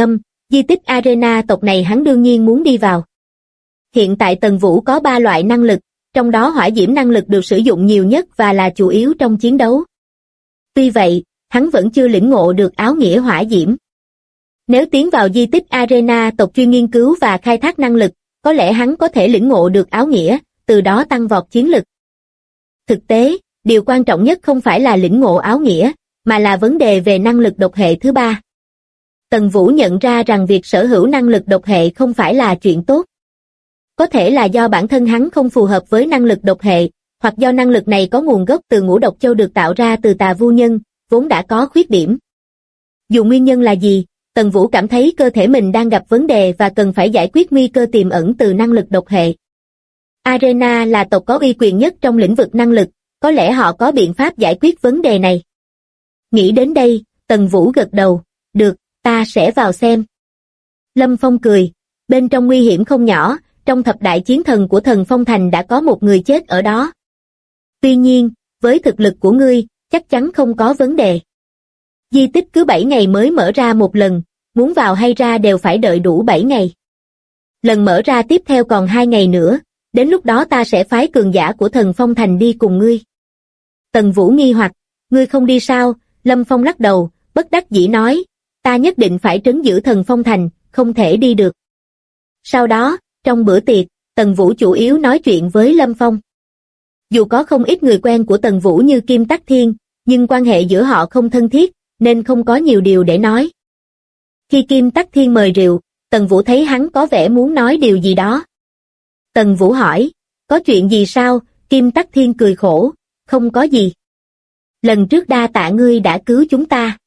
S2: Di tích Arena tộc này hắn đương nhiên muốn đi vào. Hiện tại Tần Vũ có 3 loại năng lực, trong đó hỏa diễm năng lực được sử dụng nhiều nhất và là chủ yếu trong chiến đấu. Tuy vậy, hắn vẫn chưa lĩnh ngộ được áo nghĩa hỏa diễm. Nếu tiến vào di tích Arena tộc chuyên nghiên cứu và khai thác năng lực, có lẽ hắn có thể lĩnh ngộ được áo nghĩa, từ đó tăng vọt chiến lực. Thực tế, điều quan trọng nhất không phải là lĩnh ngộ áo nghĩa, mà là vấn đề về năng lực độc hệ thứ 3. Tần Vũ nhận ra rằng việc sở hữu năng lực độc hệ không phải là chuyện tốt. Có thể là do bản thân hắn không phù hợp với năng lực độc hệ, hoặc do năng lực này có nguồn gốc từ ngũ độc châu được tạo ra từ Tà Vu Nhân, vốn đã có khuyết điểm. Dù nguyên nhân là gì, Tần Vũ cảm thấy cơ thể mình đang gặp vấn đề và cần phải giải quyết nguy cơ tiềm ẩn từ năng lực độc hệ. Arena là tộc có uy quyền nhất trong lĩnh vực năng lực, có lẽ họ có biện pháp giải quyết vấn đề này. Nghĩ đến đây, Tần Vũ gật đầu, được, ta sẽ vào xem. Lâm Phong cười, bên trong nguy hiểm không nhỏ, trong thập đại chiến thần của Thần Phong Thành đã có một người chết ở đó. Tuy nhiên, với thực lực của ngươi, chắc chắn không có vấn đề. Di tích cứ 7 ngày mới mở ra một lần, muốn vào hay ra đều phải đợi đủ 7 ngày. Lần mở ra tiếp theo còn 2 ngày nữa, đến lúc đó ta sẽ phái cường giả của Thần Phong Thành đi cùng ngươi. Tần Vũ nghi hoặc, ngươi không đi sao? Lâm Phong lắc đầu, bất đắc dĩ nói, ta nhất định phải trấn giữ Thần Phong Thành, không thể đi được. Sau đó, trong bữa tiệc, Tần Vũ chủ yếu nói chuyện với Lâm Phong. Dù có không ít người quen của Tần Vũ như Kim Tắc Thiên, nhưng quan hệ giữa họ không thân thiết, nên không có nhiều điều để nói. Khi Kim Tắc Thiên mời rượu, Tần Vũ thấy hắn có vẻ muốn nói điều gì đó. Tần Vũ hỏi, có chuyện gì sao? Kim Tắc Thiên cười khổ, không có gì. Lần trước đa tạ ngươi đã cứu chúng ta.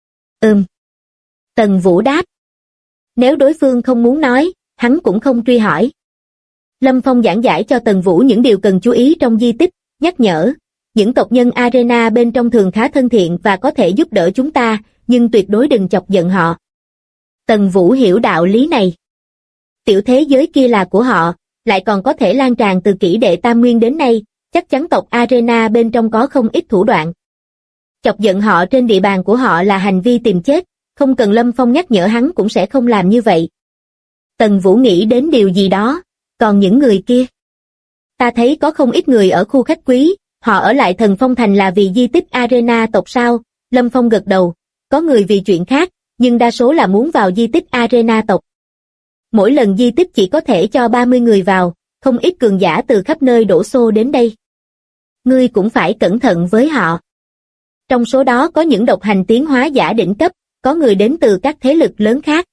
S2: Tần Vũ đáp. Nếu đối phương không muốn nói, hắn cũng không truy hỏi. Lâm Phong giảng giải cho Tần Vũ những điều cần chú ý trong di tích, nhắc nhở, những tộc nhân Arena bên trong thường khá thân thiện và có thể giúp đỡ chúng ta, nhưng tuyệt đối đừng chọc giận họ. Tần Vũ hiểu đạo lý này. Tiểu thế giới kia là của họ, lại còn có thể lan tràn từ kỷ đệ Tam Nguyên đến nay, chắc chắn tộc Arena bên trong có không ít thủ đoạn. Chọc giận họ trên địa bàn của họ là hành vi tìm chết, không cần Lâm Phong nhắc nhở hắn cũng sẽ không làm như vậy. Tần Vũ nghĩ đến điều gì đó, còn những người kia. Ta thấy có không ít người ở khu khách quý, họ ở lại Thần Phong Thành là vì di tích Arena tộc sao? Lâm Phong gật đầu, có người vì chuyện khác, nhưng đa số là muốn vào di tích Arena tộc. Mỗi lần di tích chỉ có thể cho 30 người vào, không ít cường giả từ khắp nơi đổ xô đến đây. Ngươi cũng phải cẩn thận với họ. Trong số đó có những độc hành tiến hóa giả đỉnh cấp, có người đến từ các thế lực lớn khác.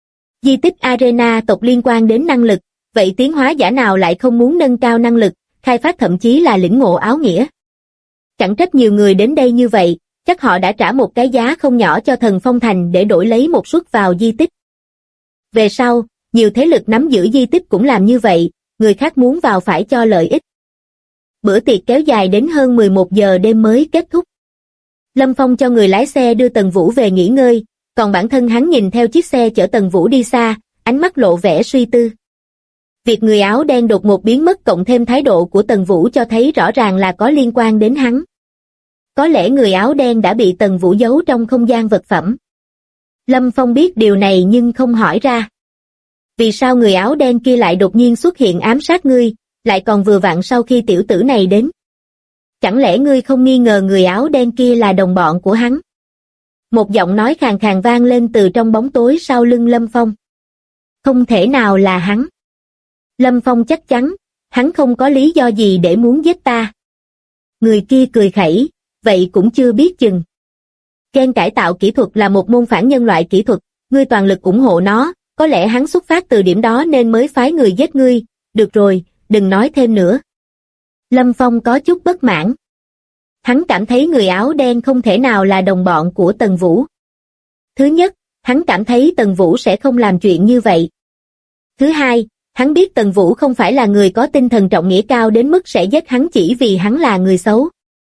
S2: Di tích Arena tộc liên quan đến năng lực, vậy tiến hóa giả nào lại không muốn nâng cao năng lực, khai phát thậm chí là lĩnh ngộ áo nghĩa. Chẳng trách nhiều người đến đây như vậy, chắc họ đã trả một cái giá không nhỏ cho Thần Phong Thành để đổi lấy một suất vào di tích. Về sau, nhiều thế lực nắm giữ di tích cũng làm như vậy, người khác muốn vào phải cho lợi ích. Bữa tiệc kéo dài đến hơn 11 giờ đêm mới kết thúc. Lâm Phong cho người lái xe đưa Tần Vũ về nghỉ ngơi, còn bản thân hắn nhìn theo chiếc xe chở Tần Vũ đi xa, ánh mắt lộ vẻ suy tư. Việc người áo đen đột ngột biến mất cộng thêm thái độ của Tần Vũ cho thấy rõ ràng là có liên quan đến hắn. Có lẽ người áo đen đã bị Tần Vũ giấu trong không gian vật phẩm. Lâm Phong biết điều này nhưng không hỏi ra. Vì sao người áo đen kia lại đột nhiên xuất hiện ám sát ngươi, lại còn vừa vặn sau khi tiểu tử này đến? Chẳng lẽ ngươi không nghi ngờ người áo đen kia là đồng bọn của hắn? Một giọng nói khàn khàn vang lên từ trong bóng tối sau lưng Lâm Phong. Không thể nào là hắn. Lâm Phong chắc chắn, hắn không có lý do gì để muốn giết ta. Người kia cười khẩy, vậy cũng chưa biết chừng. Gen cải tạo kỹ thuật là một môn phản nhân loại kỹ thuật, ngươi toàn lực ủng hộ nó, có lẽ hắn xuất phát từ điểm đó nên mới phái người giết ngươi, được rồi, đừng nói thêm nữa. Lâm Phong có chút bất mãn. Hắn cảm thấy người áo đen không thể nào là đồng bọn của Tần Vũ. Thứ nhất, hắn cảm thấy Tần Vũ sẽ không làm chuyện như vậy. Thứ hai, hắn biết Tần Vũ không phải là người có tinh thần trọng nghĩa cao đến mức sẽ giết hắn chỉ vì hắn là người xấu.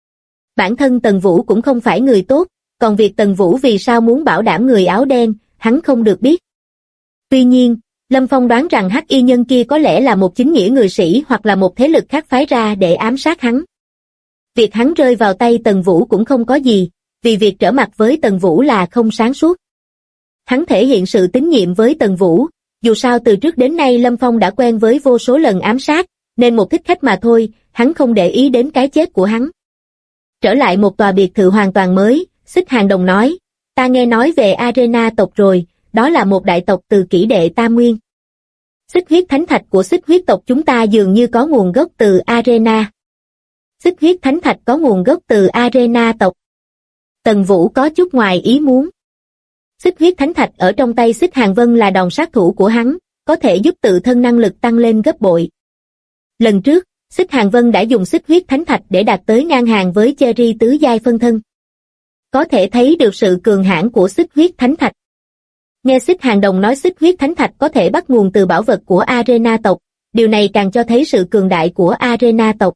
S2: Bản thân Tần Vũ cũng không phải người tốt, còn việc Tần Vũ vì sao muốn bảo đảm người áo đen, hắn không được biết. Tuy nhiên, Lâm Phong đoán rằng hắc y nhân kia có lẽ là một chính nghĩa người sĩ hoặc là một thế lực khác phái ra để ám sát hắn. Việc hắn rơi vào tay Tần Vũ cũng không có gì, vì việc trở mặt với Tần Vũ là không sáng suốt. Hắn thể hiện sự tín nhiệm với Tần Vũ, dù sao từ trước đến nay Lâm Phong đã quen với vô số lần ám sát, nên một thích khách mà thôi, hắn không để ý đến cái chết của hắn. Trở lại một tòa biệt thự hoàn toàn mới, Xích Hàng Đồng nói, ta nghe nói về Arena tộc rồi, đó là một đại tộc từ kỷ đệ Tam Nguyên. Xích huyết thánh thạch của xích huyết tộc chúng ta dường như có nguồn gốc từ Arena. Xích huyết thánh thạch có nguồn gốc từ Arena tộc. Tần Vũ có chút ngoài ý muốn. Xích huyết thánh thạch ở trong tay Xích Hàng Vân là đòn sát thủ của hắn, có thể giúp tự thân năng lực tăng lên gấp bội. Lần trước, Xích Hàng Vân đã dùng xích huyết thánh thạch để đạt tới ngang hàng với Cherry tứ giai phân thân. Có thể thấy được sự cường hãn của xích huyết thánh thạch. Nghe Xích Hàng Đồng nói xích huyết thánh thạch có thể bắt nguồn từ bảo vật của Arena tộc, điều này càng cho thấy sự cường đại của Arena tộc.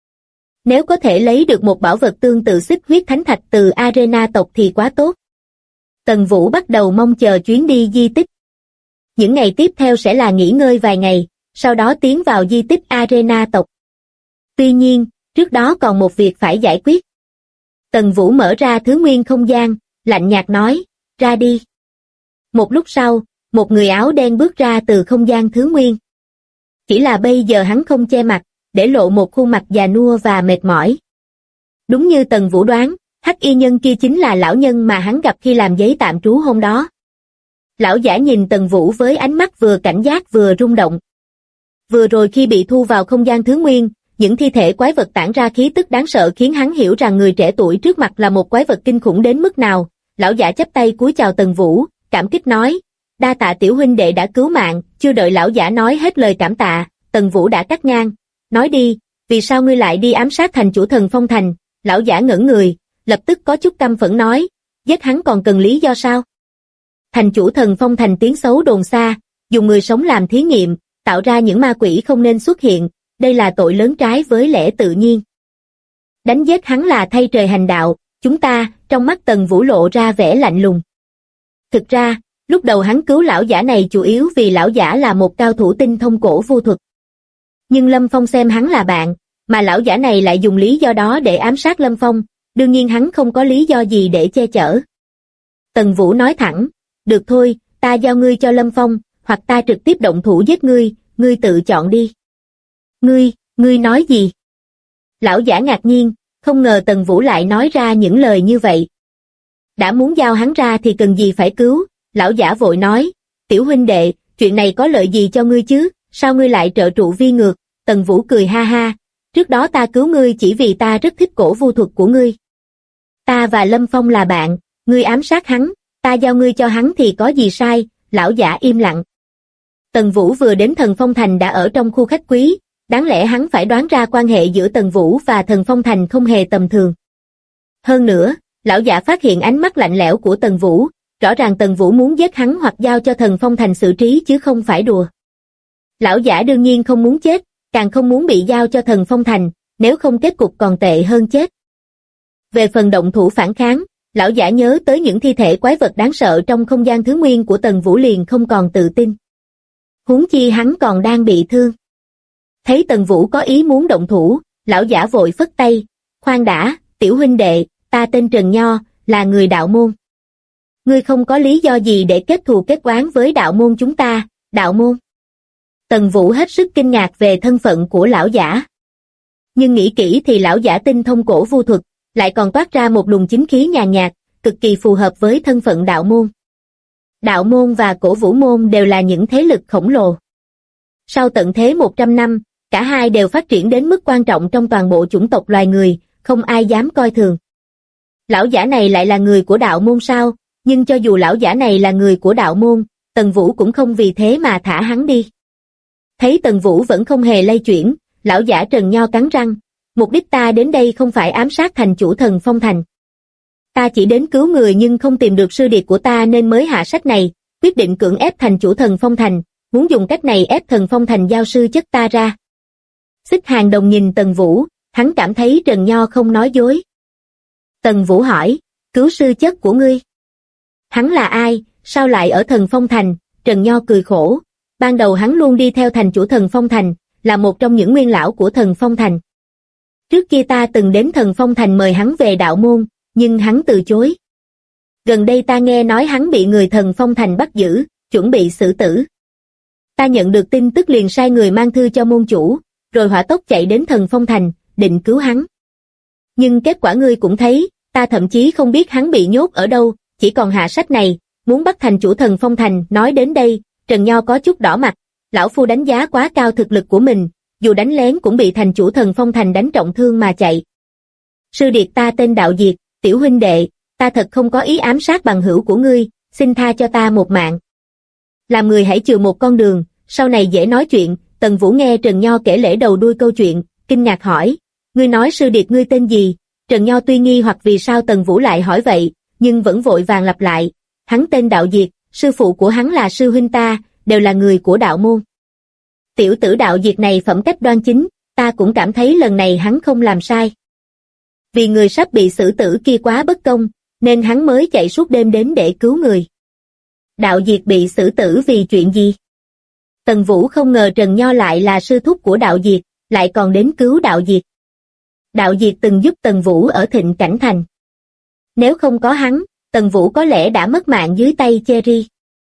S2: Nếu có thể lấy được một bảo vật tương tự xích huyết thánh thạch từ Arena tộc thì quá tốt. Tần Vũ bắt đầu mong chờ chuyến đi di tích. Những ngày tiếp theo sẽ là nghỉ ngơi vài ngày, sau đó tiến vào di tích Arena tộc. Tuy nhiên, trước đó còn một việc phải giải quyết. Tần Vũ mở ra thứ nguyên không gian, lạnh nhạt nói, ra đi. Một lúc sau, một người áo đen bước ra từ không gian thứ nguyên. Chỉ là bây giờ hắn không che mặt, để lộ một khuôn mặt già nua và mệt mỏi. Đúng như Tần Vũ đoán, hắc y nhân kia chính là lão nhân mà hắn gặp khi làm giấy tạm trú hôm đó. Lão giả nhìn Tần Vũ với ánh mắt vừa cảnh giác vừa rung động. Vừa rồi khi bị thu vào không gian thứ nguyên, những thi thể quái vật tản ra khí tức đáng sợ khiến hắn hiểu rằng người trẻ tuổi trước mặt là một quái vật kinh khủng đến mức nào. Lão giả chắp tay cúi chào Tần Vũ, cảm kích nói, đa tạ tiểu huynh đệ đã cứu mạng. Chưa đợi lão giả nói hết lời cảm tạ, Tần Vũ đã cắt ngang, nói đi, vì sao ngươi lại đi ám sát thành chủ Thần Phong Thành? Lão giả ngẩn người, lập tức có chút căm phẫn nói, giết hắn còn cần lý do sao? Thành chủ Thần Phong Thành tiếng xấu đồn xa, dùng người sống làm thí nghiệm, tạo ra những ma quỷ không nên xuất hiện, đây là tội lớn trái với lẽ tự nhiên. Đánh giết hắn là thay trời hành đạo, chúng ta, trong mắt Tần Vũ lộ ra vẻ lạnh lùng. Thực ra, lúc đầu hắn cứu lão giả này chủ yếu vì lão giả là một cao thủ tinh thông cổ vu thuật. Nhưng Lâm Phong xem hắn là bạn, mà lão giả này lại dùng lý do đó để ám sát Lâm Phong, đương nhiên hắn không có lý do gì để che chở. Tần Vũ nói thẳng, được thôi, ta giao ngươi cho Lâm Phong, hoặc ta trực tiếp động thủ giết ngươi, ngươi tự chọn đi. Ngươi nói gì? Lão giả ngạc nhiên, không ngờ Tần Vũ lại nói ra những lời như vậy. Đã muốn giao hắn ra thì cần gì phải cứu, lão giả vội nói, tiểu huynh đệ, chuyện này có lợi gì cho ngươi chứ, sao ngươi lại trợ trụ vi ngược? Tần Vũ cười ha ha, trước đó ta cứu ngươi chỉ vì ta rất thích cổ vu thuật của ngươi. Ta và Lâm Phong là bạn, ngươi ám sát hắn, ta giao ngươi cho hắn thì có gì sai? Lão giả im lặng. Tần Vũ vừa đến Thần Phong Thành đã ở trong khu khách quý, đáng lẽ hắn phải đoán ra quan hệ giữa Tần Vũ và Thần Phong Thành không hề tầm thường. Hơn nữa, lão giả phát hiện ánh mắt lạnh lẽo của Tần Vũ, rõ ràng Tần Vũ muốn giết hắn hoặc giao cho Thần Phong Thành xử trí chứ không phải đùa. Lão giả đương nhiên không muốn chết, càng không muốn bị giao cho Thần Phong Thành, nếu không kết cục còn tệ hơn chết. Về phần động thủ phản kháng, lão giả nhớ tới những thi thể quái vật đáng sợ trong không gian thứ nguyên của Tần Vũ liền không còn tự tin. Huống chi hắn còn đang bị thương. Thấy Tần Vũ có ý muốn động thủ, lão giả vội phất tay, khoan đã, tiểu huynh đệ, ta tên Trần Nho, là người đạo môn. Ngươi không có lý do gì để kết thù kết oán với đạo môn chúng ta, đạo môn. Tần Vũ hết sức kinh ngạc về thân phận của lão giả. Nhưng nghĩ kỹ thì lão giả tinh thông cổ vu thuật, lại còn toát ra một luồng chính khí nhàn nhạt, cực kỳ phù hợp với thân phận đạo môn. Đạo môn và cổ vũ môn đều là những thế lực khổng lồ. Sau tận thế 100 năm, cả hai đều phát triển đến mức quan trọng trong toàn bộ chủng tộc loài người, không ai dám coi thường. Lão giả này lại là người của đạo môn sao? Nhưng cho dù lão giả này là người của đạo môn, Tần Vũ cũng không vì thế mà thả hắn đi. Thấy Tần Vũ vẫn không hề lay chuyển, lão giả Trần Nho cắn răng, mục đích ta đến đây không phải ám sát thành chủ Thần Phong Thành. Ta chỉ đến cứu người nhưng không tìm được sư điệt của ta nên mới hạ sách này, quyết định cưỡng ép thành chủ Thần Phong Thành, muốn dùng cách này ép Thần Phong Thành giao sư chất ta ra. Xích Hàng Đồng nhìn Tần Vũ, hắn cảm thấy Trần Nho không nói dối. Tần Vũ hỏi, cứu sư chất của ngươi? Hắn là ai, sao lại ở Thần Phong Thành? Trần Nho cười khổ, ban đầu hắn luôn đi theo thành chủ Thần Phong Thành, là một trong những nguyên lão của Thần Phong Thành. Trước kia ta từng đến Thần Phong Thành mời hắn về đạo môn, nhưng hắn từ chối. Gần đây ta nghe nói hắn bị người Thần Phong Thành bắt giữ, chuẩn bị xử tử. Ta nhận được tin tức liền sai người mang thư cho môn chủ, rồi hỏa tốc chạy đến Thần Phong Thành, định cứu hắn. Nhưng kết quả ngươi cũng thấy, ta thậm chí không biết hắn bị nhốt ở đâu, chỉ còn hạ sách này, muốn bắt thành chủ Thần Phong Thành. Nói đến đây, Trần Nho có chút đỏ mặt, lão phu đánh giá quá cao thực lực của mình, dù đánh lén cũng bị thành chủ Thần Phong Thành đánh trọng thương mà chạy. Sư điệt ta tên Đạo Diệt, tiểu huynh đệ, ta thật không có ý ám sát bằng hữu của ngươi, xin tha cho ta một mạng. Làm người hãy chừa một con đường, sau này dễ nói chuyện. Tần Vũ nghe Trần Nho kể lễ đầu đuôi câu chuyện, kinh ngạc hỏi, ngươi nói sư điệt ngươi tên gì? Trần Nho tuy nghi hoặc vì sao Tần Vũ lại hỏi vậy, nhưng vẫn vội vàng lặp lại, hắn tên Đạo Diệt, sư phụ của hắn là sư huynh ta, đều là người của đạo môn. Tiểu tử Đạo Diệt này phẩm cách đoan chính, ta cũng cảm thấy lần này hắn không làm sai. Vì người sắp bị xử tử kia quá bất công, nên hắn mới chạy suốt đêm đến để cứu người. Đạo Diệt bị xử tử vì chuyện gì? Tần Vũ không ngờ Trần Nho lại là sư thúc của Đạo Diệt, lại còn đến cứu Đạo Diệt. Đạo Diệt từng giúp Tần Vũ ở Thịnh Cảnh Thành. Nếu không có hắn, Tần Vũ có lẽ đã mất mạng dưới tay Cherry.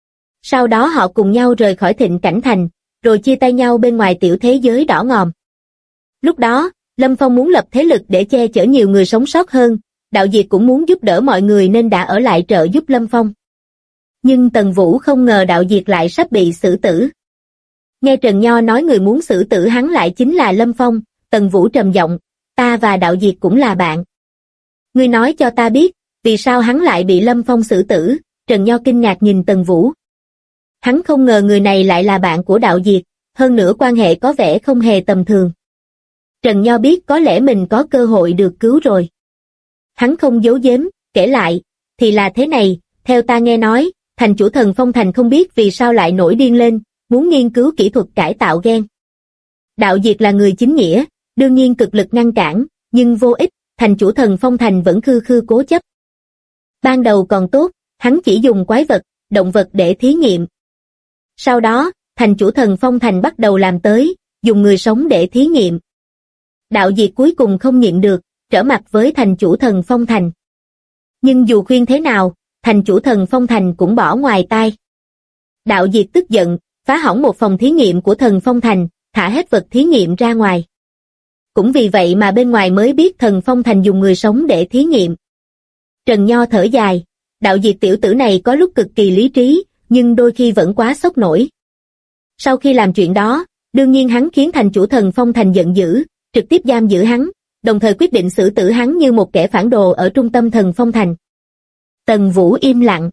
S2: Sau đó họ cùng nhau rời khỏi Thịnh Cảnh Thành, rồi chia tay nhau bên ngoài tiểu thế giới đỏ ngòm. Lúc đó, Lâm Phong muốn lập thế lực để che chở nhiều người sống sót hơn, Đạo Diệt cũng muốn giúp đỡ mọi người nên đã ở lại trợ giúp Lâm Phong. Nhưng Tần Vũ không ngờ Đạo Diệt lại sắp bị xử tử. Nghe Trần Nho nói người muốn xử tử hắn lại chính là Lâm Phong, Tần Vũ trầm giọng, ta và Đạo Diệt cũng là bạn. Ngươi nói cho ta biết, vì sao hắn lại bị Lâm Phong xử tử? Trần Nho kinh ngạc nhìn Tần Vũ. Hắn không ngờ người này lại là bạn của Đạo Diệt, hơn nữa quan hệ có vẻ không hề tầm thường. Trần Nho biết có lẽ mình có cơ hội được cứu rồi. Hắn không giấu giếm, kể lại, thì là thế này, theo ta nghe nói, thành chủ Thần Phong Thành không biết vì sao lại nổi điên lên, muốn nghiên cứu kỹ thuật cải tạo gen. Đạo Diệt là người chính nghĩa, đương nhiên cực lực ngăn cản, nhưng vô ích, thành chủ Thần Phong Thành vẫn khư khư cố chấp. Ban đầu còn tốt, hắn chỉ dùng quái vật, động vật để thí nghiệm. Sau đó, thành chủ Thần Phong Thành bắt đầu làm tới, dùng người sống để thí nghiệm. Đạo Diệt cuối cùng không nhịn được, trở mặt với thành chủ Thần Phong Thành. Nhưng dù khuyên thế nào, thành chủ Thần Phong Thành cũng bỏ ngoài tai. Đạo Diệt tức giận, phá hỏng một phòng thí nghiệm của Thần Phong Thành, thả hết vật thí nghiệm ra ngoài. Cũng vì vậy mà bên ngoài mới biết Thần Phong Thành dùng người sống để thí nghiệm. Trần Nho thở dài, Đạo Diệt tiểu tử này có lúc cực kỳ lý trí, nhưng đôi khi vẫn quá sốc nổi. Sau khi làm chuyện đó, đương nhiên hắn khiến thành chủ Thần Phong Thành giận dữ, trực tiếp giam giữ hắn, đồng thời quyết định xử tử hắn như một kẻ phản đồ ở trung tâm Thần Phong Thành. Tần Vũ im lặng.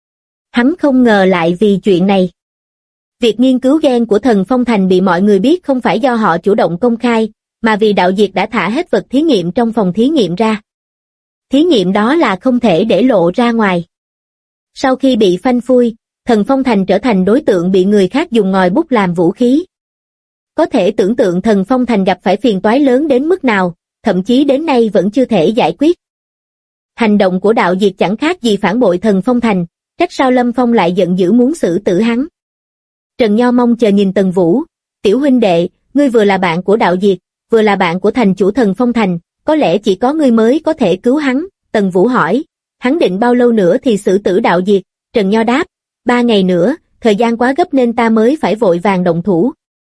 S2: Hắn không ngờ lại vì chuyện này. Việc nghiên cứu gen của Thần Phong Thành bị mọi người biết không phải do họ chủ động công khai, mà vì Đạo Diệt đã thả hết vật thí nghiệm trong phòng thí nghiệm ra. Thí nghiệm đó là không thể để lộ ra ngoài. Sau khi bị phanh phui, Thần Phong Thành trở thành đối tượng bị người khác dùng ngòi bút làm vũ khí. Có thể tưởng tượng Thần Phong Thành gặp phải phiền toái lớn đến mức nào, thậm chí đến nay vẫn chưa thể giải quyết. Hành động của Đạo Diệt chẳng khác gì phản bội Thần Phong Thành, trách sao Lâm Phong lại giận dữ muốn xử tử hắn. Trần Nho mong chờ nhìn Tần Vũ, tiểu huynh đệ, ngươi vừa là bạn của Đạo Diệt, vừa là bạn của thành chủ Thần Phong Thành, có lẽ chỉ có ngươi mới có thể cứu hắn. Tần Vũ hỏi, hắn định bao lâu nữa thì xử tử Đạo Diệt? Trần Nho đáp, 3 ngày nữa, thời gian quá gấp nên ta mới phải vội vàng động thủ.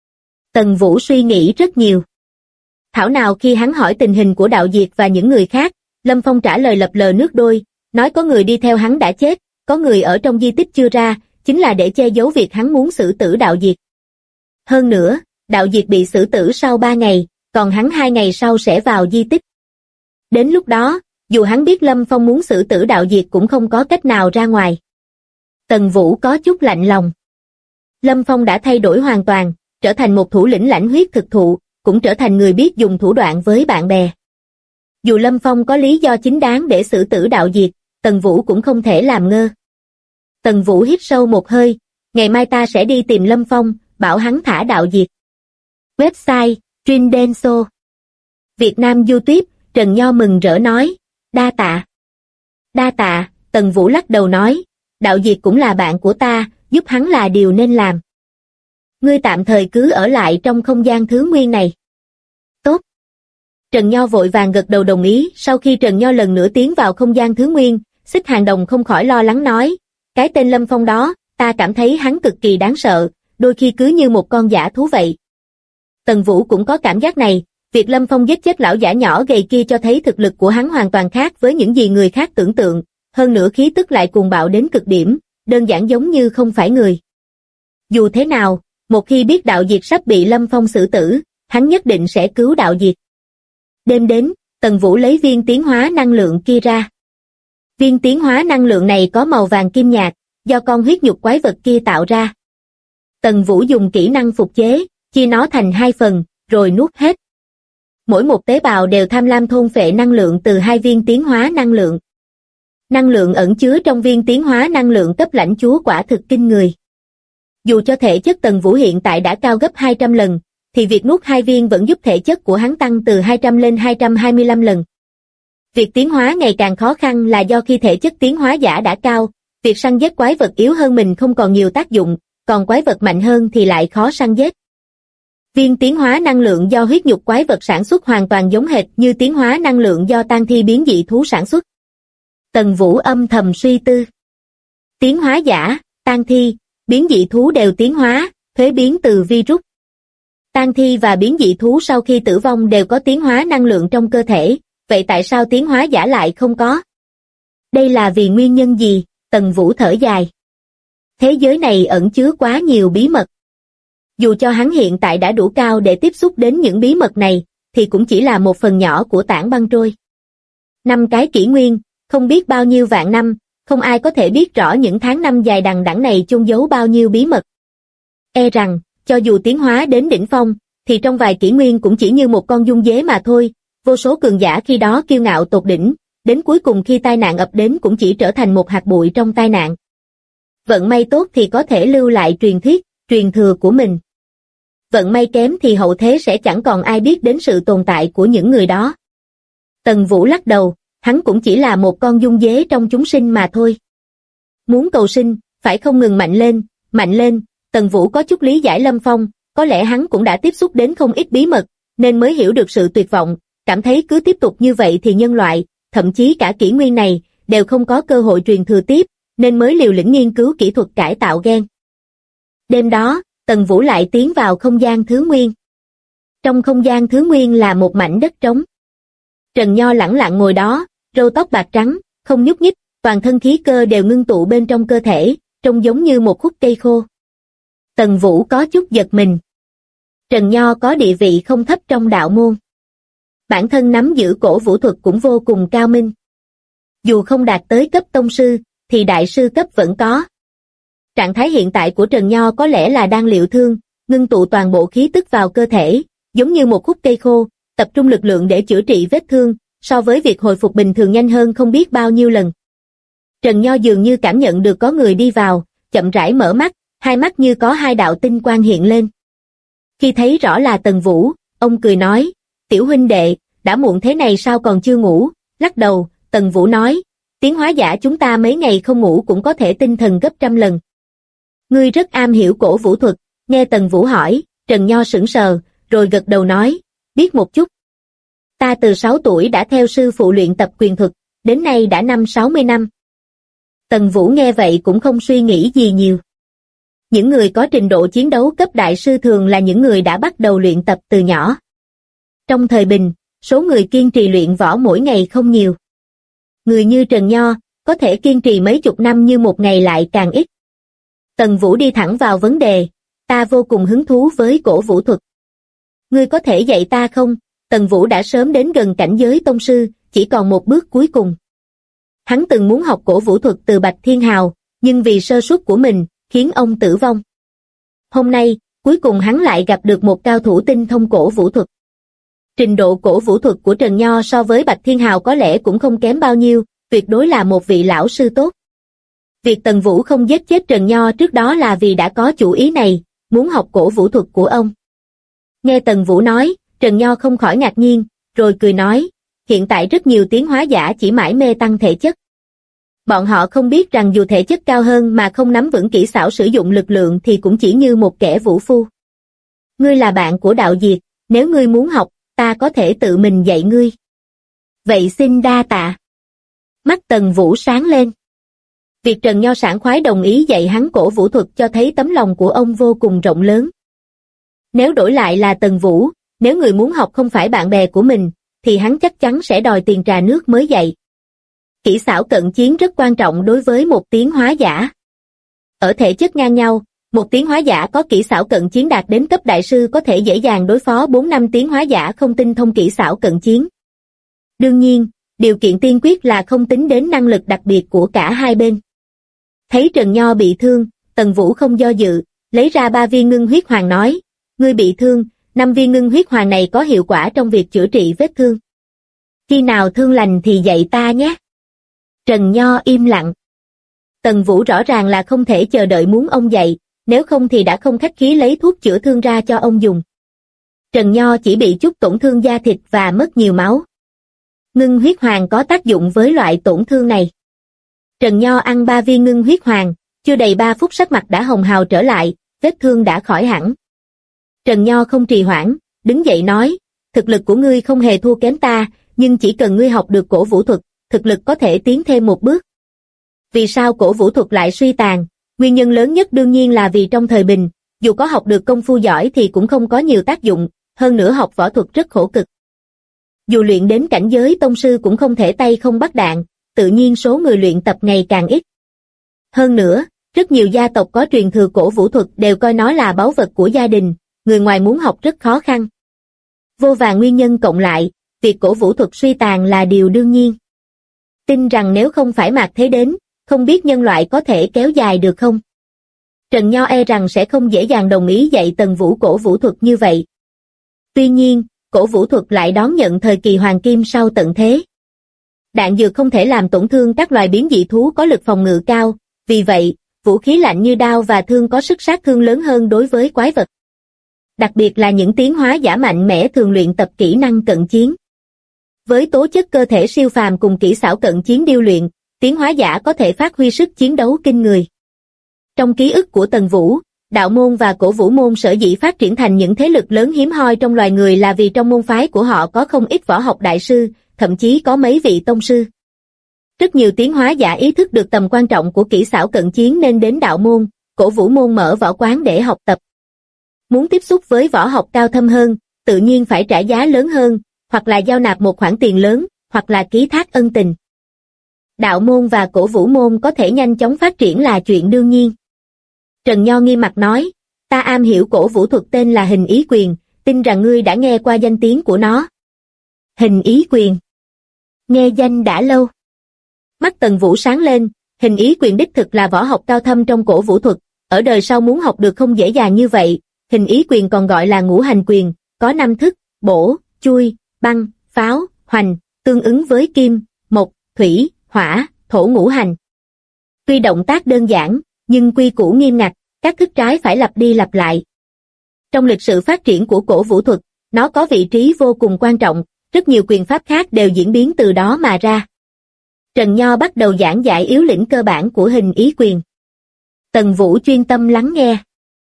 S2: Tần Vũ suy nghĩ rất nhiều. Thảo nào khi hắn hỏi tình hình của Đạo Diệt và những người khác, Lâm Phong trả lời lập lờ nước đôi, nói có người đi theo hắn đã chết, có người ở trong di tích chưa ra, chính là để che giấu việc hắn muốn xử tử Đạo Diệt. Hơn nữa, Đạo Diệt bị xử tử sau 3 ngày, còn hắn 2 ngày sau sẽ vào di tích. Đến lúc đó, dù hắn biết Lâm Phong muốn xử tử Đạo Diệt cũng không có cách nào ra ngoài. Tần Vũ có chút lạnh lòng. Lâm Phong đã thay đổi hoàn toàn, trở thành một thủ lĩnh lãnh huyết thực thụ, cũng trở thành người biết dùng thủ đoạn với bạn bè. Dù Lâm Phong có lý do chính đáng để xử tử Đạo Diệt, Tần Vũ cũng không thể làm ngơ. Tần Vũ hít sâu một hơi, ngày mai ta sẽ đi tìm Lâm Phong, bảo hắn thả Đạo Diệt. Website, Trindenso. Việt Nam YouTube, Trần Nho mừng rỡ nói, đa tạ. Đa tạ, Tần Vũ lắc đầu nói, Đạo Diệt cũng là bạn của ta, giúp hắn là điều nên làm. Ngươi tạm thời cứ ở lại trong không gian thứ nguyên này. Tốt. Trần Nho vội vàng gật đầu đồng ý, sau khi Trần Nho lần nữa tiến vào không gian thứ nguyên, Xích Hàng Đồng không khỏi lo lắng nói, cái tên Lâm Phong đó, ta cảm thấy hắn cực kỳ đáng sợ, đôi khi cứ như một con dã thú vậy. Tần Vũ cũng có cảm giác này, việc Lâm Phong giết chết lão giả nhỏ gầy kia cho thấy thực lực của hắn hoàn toàn khác với những gì người khác tưởng tượng, hơn nữa khí tức lại cuồng bạo đến cực điểm, đơn giản giống như không phải người. Dù thế nào, một khi biết Đạo Diệt sắp bị Lâm Phong xử tử, hắn nhất định sẽ cứu Đạo Diệt. Đêm đến, Tần Vũ lấy viên tiến hóa năng lượng kia ra. Viên tiến hóa năng lượng này có màu vàng kim nhạt, do con huyết nhục quái vật kia tạo ra. Tần Vũ dùng kỹ năng phục chế, chia nó thành 2 phần, rồi nuốt hết. Mỗi một tế bào đều tham lam thôn phệ năng lượng từ 2 viên tiến hóa năng lượng. Năng lượng ẩn chứa trong viên tiến hóa năng lượng cấp lãnh chúa quả thực kinh người. Dù cho thể chất Tần Vũ hiện tại đã cao gấp 200 lần, thì việc nuốt 2 viên vẫn giúp thể chất của hắn tăng từ 200 lên 225 lần. Việc tiến hóa ngày càng khó khăn là do khi thể chất tiến hóa giả đã cao, việc săn giết quái vật yếu hơn mình không còn nhiều tác dụng, còn quái vật mạnh hơn thì lại khó săn giết. Viên tiến hóa năng lượng do huyết nhục quái vật sản xuất hoàn toàn giống hệt như tiến hóa năng lượng do tang thi biến dị thú sản xuất. Tần Vũ âm thầm suy tư. Tiến hóa giả, tang thi, biến dị thú đều tiến hóa, thuế biến từ virus. Tang thi và biến dị thú sau khi tử vong đều có tiến hóa năng lượng trong cơ thể, vậy tại sao tiến hóa giả lại không có? Đây là vì nguyên nhân gì? Tần Vũ thở dài. Thế giới này ẩn chứa quá nhiều bí mật. Dù cho hắn hiện tại đã đủ cao để tiếp xúc đến những bí mật này, thì cũng chỉ là một phần nhỏ của tảng băng trôi. 5 cái kỷ nguyên, không biết bao nhiêu vạn năm, không ai có thể biết rõ những tháng năm dài đằng đẵng này chôn giấu bao nhiêu bí mật. E rằng, cho dù tiến hóa đến đỉnh phong, thì trong vài kỷ nguyên cũng chỉ như một con dung dế mà thôi, vô số cường giả khi đó kiêu ngạo tột đỉnh, đến cuối cùng khi tai nạn ập đến cũng chỉ trở thành một hạt bụi trong tai nạn. Vận may tốt thì có thể lưu lại truyền thuyết, truyền thừa của mình. Vận may kém thì hậu thế sẽ chẳng còn ai biết đến sự tồn tại của những người đó. Tần Vũ lắc đầu, hắn cũng chỉ là một con dung dế trong chúng sinh mà thôi. Muốn cầu sinh, phải không ngừng mạnh lên, Tần Vũ có chút lý giải Lâm Phong, có lẽ hắn cũng đã tiếp xúc đến không ít bí mật, nên mới hiểu được sự tuyệt vọng, cảm thấy cứ tiếp tục như vậy thì nhân loại, thậm chí cả kỷ nguyên này, đều không có cơ hội truyền thừa tiếp, nên mới liều lĩnh nghiên cứu kỹ thuật cải tạo gen. Đêm đó, Tần Vũ lại tiến vào không gian thứ nguyên. Trong không gian thứ nguyên là một mảnh đất trống. Trần Nho lẳng lặng ngồi đó, râu tóc bạc trắng, không nhúc nhích, toàn thân khí cơ đều ngưng tụ bên trong cơ thể, trông giống như một khúc cây khô. Tần Vũ có chút giật mình. Trần Nho có địa vị không thấp trong đạo môn. Bản thân nắm giữ cổ vũ thuật cũng vô cùng cao minh. Dù không đạt tới cấp tông sư, thì đại sư cấp vẫn có. Trạng thái hiện tại của Trần Nho có lẽ là đang liệu thương, ngưng tụ toàn bộ khí tức vào cơ thể, giống như một khúc cây khô, tập trung lực lượng để chữa trị vết thương, so với việc hồi phục bình thường nhanh hơn không biết bao nhiêu lần. Trần Nho dường như cảm nhận được có người đi vào, chậm rãi mở mắt, hai mắt như có 2 đạo tinh quang hiện lên. Khi thấy rõ là Tần Vũ, ông cười nói, tiểu huynh đệ, đã muộn thế này sao còn chưa ngủ, lắc đầu, Tần Vũ nói, tiến hóa giả chúng ta mấy ngày không ngủ cũng có thể tinh thần gấp trăm lần. Ngươi rất am hiểu cổ vũ thuật, nghe Tần Vũ hỏi, Trần Nho sững sờ, rồi gật đầu nói, biết một chút. Ta từ 6 tuổi đã theo sư phụ luyện tập quyền thuật, đến nay đã 60 năm. Tần Vũ nghe vậy cũng không suy nghĩ gì nhiều. Những người có trình độ chiến đấu cấp đại sư thường là những người đã bắt đầu luyện tập từ nhỏ. Trong thời bình, số người kiên trì luyện võ mỗi ngày không nhiều. Người như Trần Nho, có thể kiên trì mấy chục năm như một ngày lại càng ít. Tần Vũ đi thẳng vào vấn đề, ta vô cùng hứng thú với cổ vũ thuật. Ngươi có thể dạy ta không? Tần Vũ đã sớm đến gần cảnh giới tông sư, chỉ còn một bước cuối cùng. Hắn từng muốn học cổ vũ thuật từ Bạch Thiên Hào, nhưng vì sơ suất của mình, khiến ông tử vong. Hôm nay, cuối cùng hắn lại gặp được một cao thủ tinh thông cổ vũ thuật. Trình độ cổ vũ thuật của Trần Nho so với Bạch Thiên Hào có lẽ cũng không kém bao nhiêu, tuyệt đối là một vị lão sư tốt. Việc Tần Vũ không giết chết Trần Nho trước đó là vì đã có chủ ý này, muốn học cổ vũ thuật của ông. Nghe Tần Vũ nói, Trần Nho không khỏi ngạc nhiên, rồi cười nói, hiện tại rất nhiều tiến hóa giả chỉ mải mê tăng thể chất. Bọn họ không biết rằng dù thể chất cao hơn mà không nắm vững kỹ xảo sử dụng lực lượng thì cũng chỉ như một kẻ vũ phu. Ngươi là bạn của Đạo Diệt, nếu ngươi muốn học, ta có thể tự mình dạy ngươi. Vậy xin đa tạ. Mắt Tần Vũ sáng lên. Việc Trần Nho sảng khoái đồng ý dạy hắn cổ vũ thuật cho thấy tấm lòng của ông vô cùng rộng lớn. Nếu đổi lại là Tần Vũ, nếu người muốn học không phải bạn bè của mình, thì hắn chắc chắn sẽ đòi tiền trà nước mới dạy. Kỹ xảo cận chiến rất quan trọng đối với một tiến hóa giả. Ở thể chất ngang nhau, một tiến hóa giả có kỹ xảo cận chiến đạt đến cấp đại sư có thể dễ dàng đối phó 4-5 tiến hóa giả không tinh thông kỹ xảo cận chiến. Đương nhiên, điều kiện tiên quyết là không tính đến năng lực đặc biệt của cả hai bên. Thấy Trần Nho bị thương, Tần Vũ không do dự, lấy ra 3 viên ngưng huyết hoàng nói, ngươi bị thương, 5 viên ngưng huyết hoàng này có hiệu quả trong việc chữa trị vết thương. Khi nào thương lành thì dạy ta nhé. Trần Nho im lặng. Tần Vũ rõ ràng là không thể chờ đợi muốn ông dạy, nếu không thì đã không khách khí lấy thuốc chữa thương ra cho ông dùng. Trần Nho chỉ bị chút tổn thương da thịt và mất nhiều máu. Ngưng huyết hoàng có tác dụng với loại tổn thương này. Trần Nho ăn 3 viên ngưng huyết hoàng, chưa đầy 3 phút sắc mặt đã hồng hào trở lại, vết thương đã khỏi hẳn. Trần Nho không trì hoãn, đứng dậy nói, thực lực của ngươi không hề thua kém ta, nhưng chỉ cần ngươi học được cổ vũ thuật, thực lực có thể tiến thêm một bước. Vì sao cổ vũ thuật lại suy tàn? Nguyên nhân lớn nhất đương nhiên là vì trong thời bình, dù có học được công phu giỏi thì cũng không có nhiều tác dụng, hơn nữa học võ thuật rất khổ cực. Dù luyện đến cảnh giới tông sư cũng không thể tay không bắt đạn, tự nhiên số người luyện tập ngày càng ít. Hơn nữa, rất nhiều gia tộc có truyền thừa cổ vũ thuật đều coi nó là báu vật của gia đình, người ngoài muốn học rất khó khăn. Vô vàn nguyên nhân cộng lại, việc cổ vũ thuật suy tàn là điều đương nhiên. Tin rằng nếu không phải mạt thế đến, không biết nhân loại có thể kéo dài được không? Trần Nho e rằng sẽ không dễ dàng đồng ý dạy Tần Vũ cổ vũ thuật như vậy. Tuy nhiên, cổ vũ thuật lại đón nhận thời kỳ hoàng kim sau tận thế. Đạn dược không thể làm tổn thương các loài biến dị thú có lực phòng ngự cao, vì vậy, vũ khí lạnh như đao và thương có sức sát thương lớn hơn đối với quái vật. Đặc biệt là những tiến hóa giả mạnh mẽ thường luyện tập kỹ năng cận chiến. Với tố chất cơ thể siêu phàm cùng kỹ xảo cận chiến điêu luyện, tiến hóa giả có thể phát huy sức chiến đấu kinh người. Trong ký ức của Tần Vũ, đạo môn và cổ vũ môn sở dĩ phát triển thành những thế lực lớn hiếm hoi trong loài người là vì trong môn phái của họ có không ít võ học đại sư, thậm chí có mấy vị tông sư. Rất nhiều tiến hóa giả ý thức được tầm quan trọng của kỹ xảo cận chiến nên đến đạo môn, cổ vũ môn mở võ quán để học tập. Muốn tiếp xúc với võ học cao thâm hơn, tự nhiên phải trả giá lớn hơn, hoặc là giao nạp một khoản tiền lớn, hoặc là ký thác ân tình. Đạo môn và cổ vũ môn có thể nhanh chóng phát triển là chuyện đương nhiên. Trần Nho nghiêm mặt nói, ta am hiểu cổ vũ thuật tên là hình ý quyền, tin rằng ngươi đã nghe qua danh tiếng của nó. Hình ý quyền. Nghe danh đã lâu. Mắt Tần Vũ sáng lên, hình ý quyền đích thực là võ học cao thâm trong cổ vũ thuật, ở đời sau muốn học được không dễ dàng như vậy. Hình ý quyền còn gọi là ngũ hành quyền, có 5 thức, bổ, chui, băng, pháo, hoành, tương ứng với kim, mộc, thủy, hỏa, thổ ngũ hành. Tuy động tác đơn giản, nhưng quy củ nghiêm ngặt, các thức trái phải lặp đi lặp lại. Trong lịch sử phát triển của cổ vũ thuật, nó có vị trí vô cùng quan trọng, rất nhiều quyền pháp khác đều diễn biến từ đó mà ra. Trần Nho bắt đầu giảng giải yếu lĩnh cơ bản của hình ý quyền. Tần Vũ chuyên tâm lắng nghe.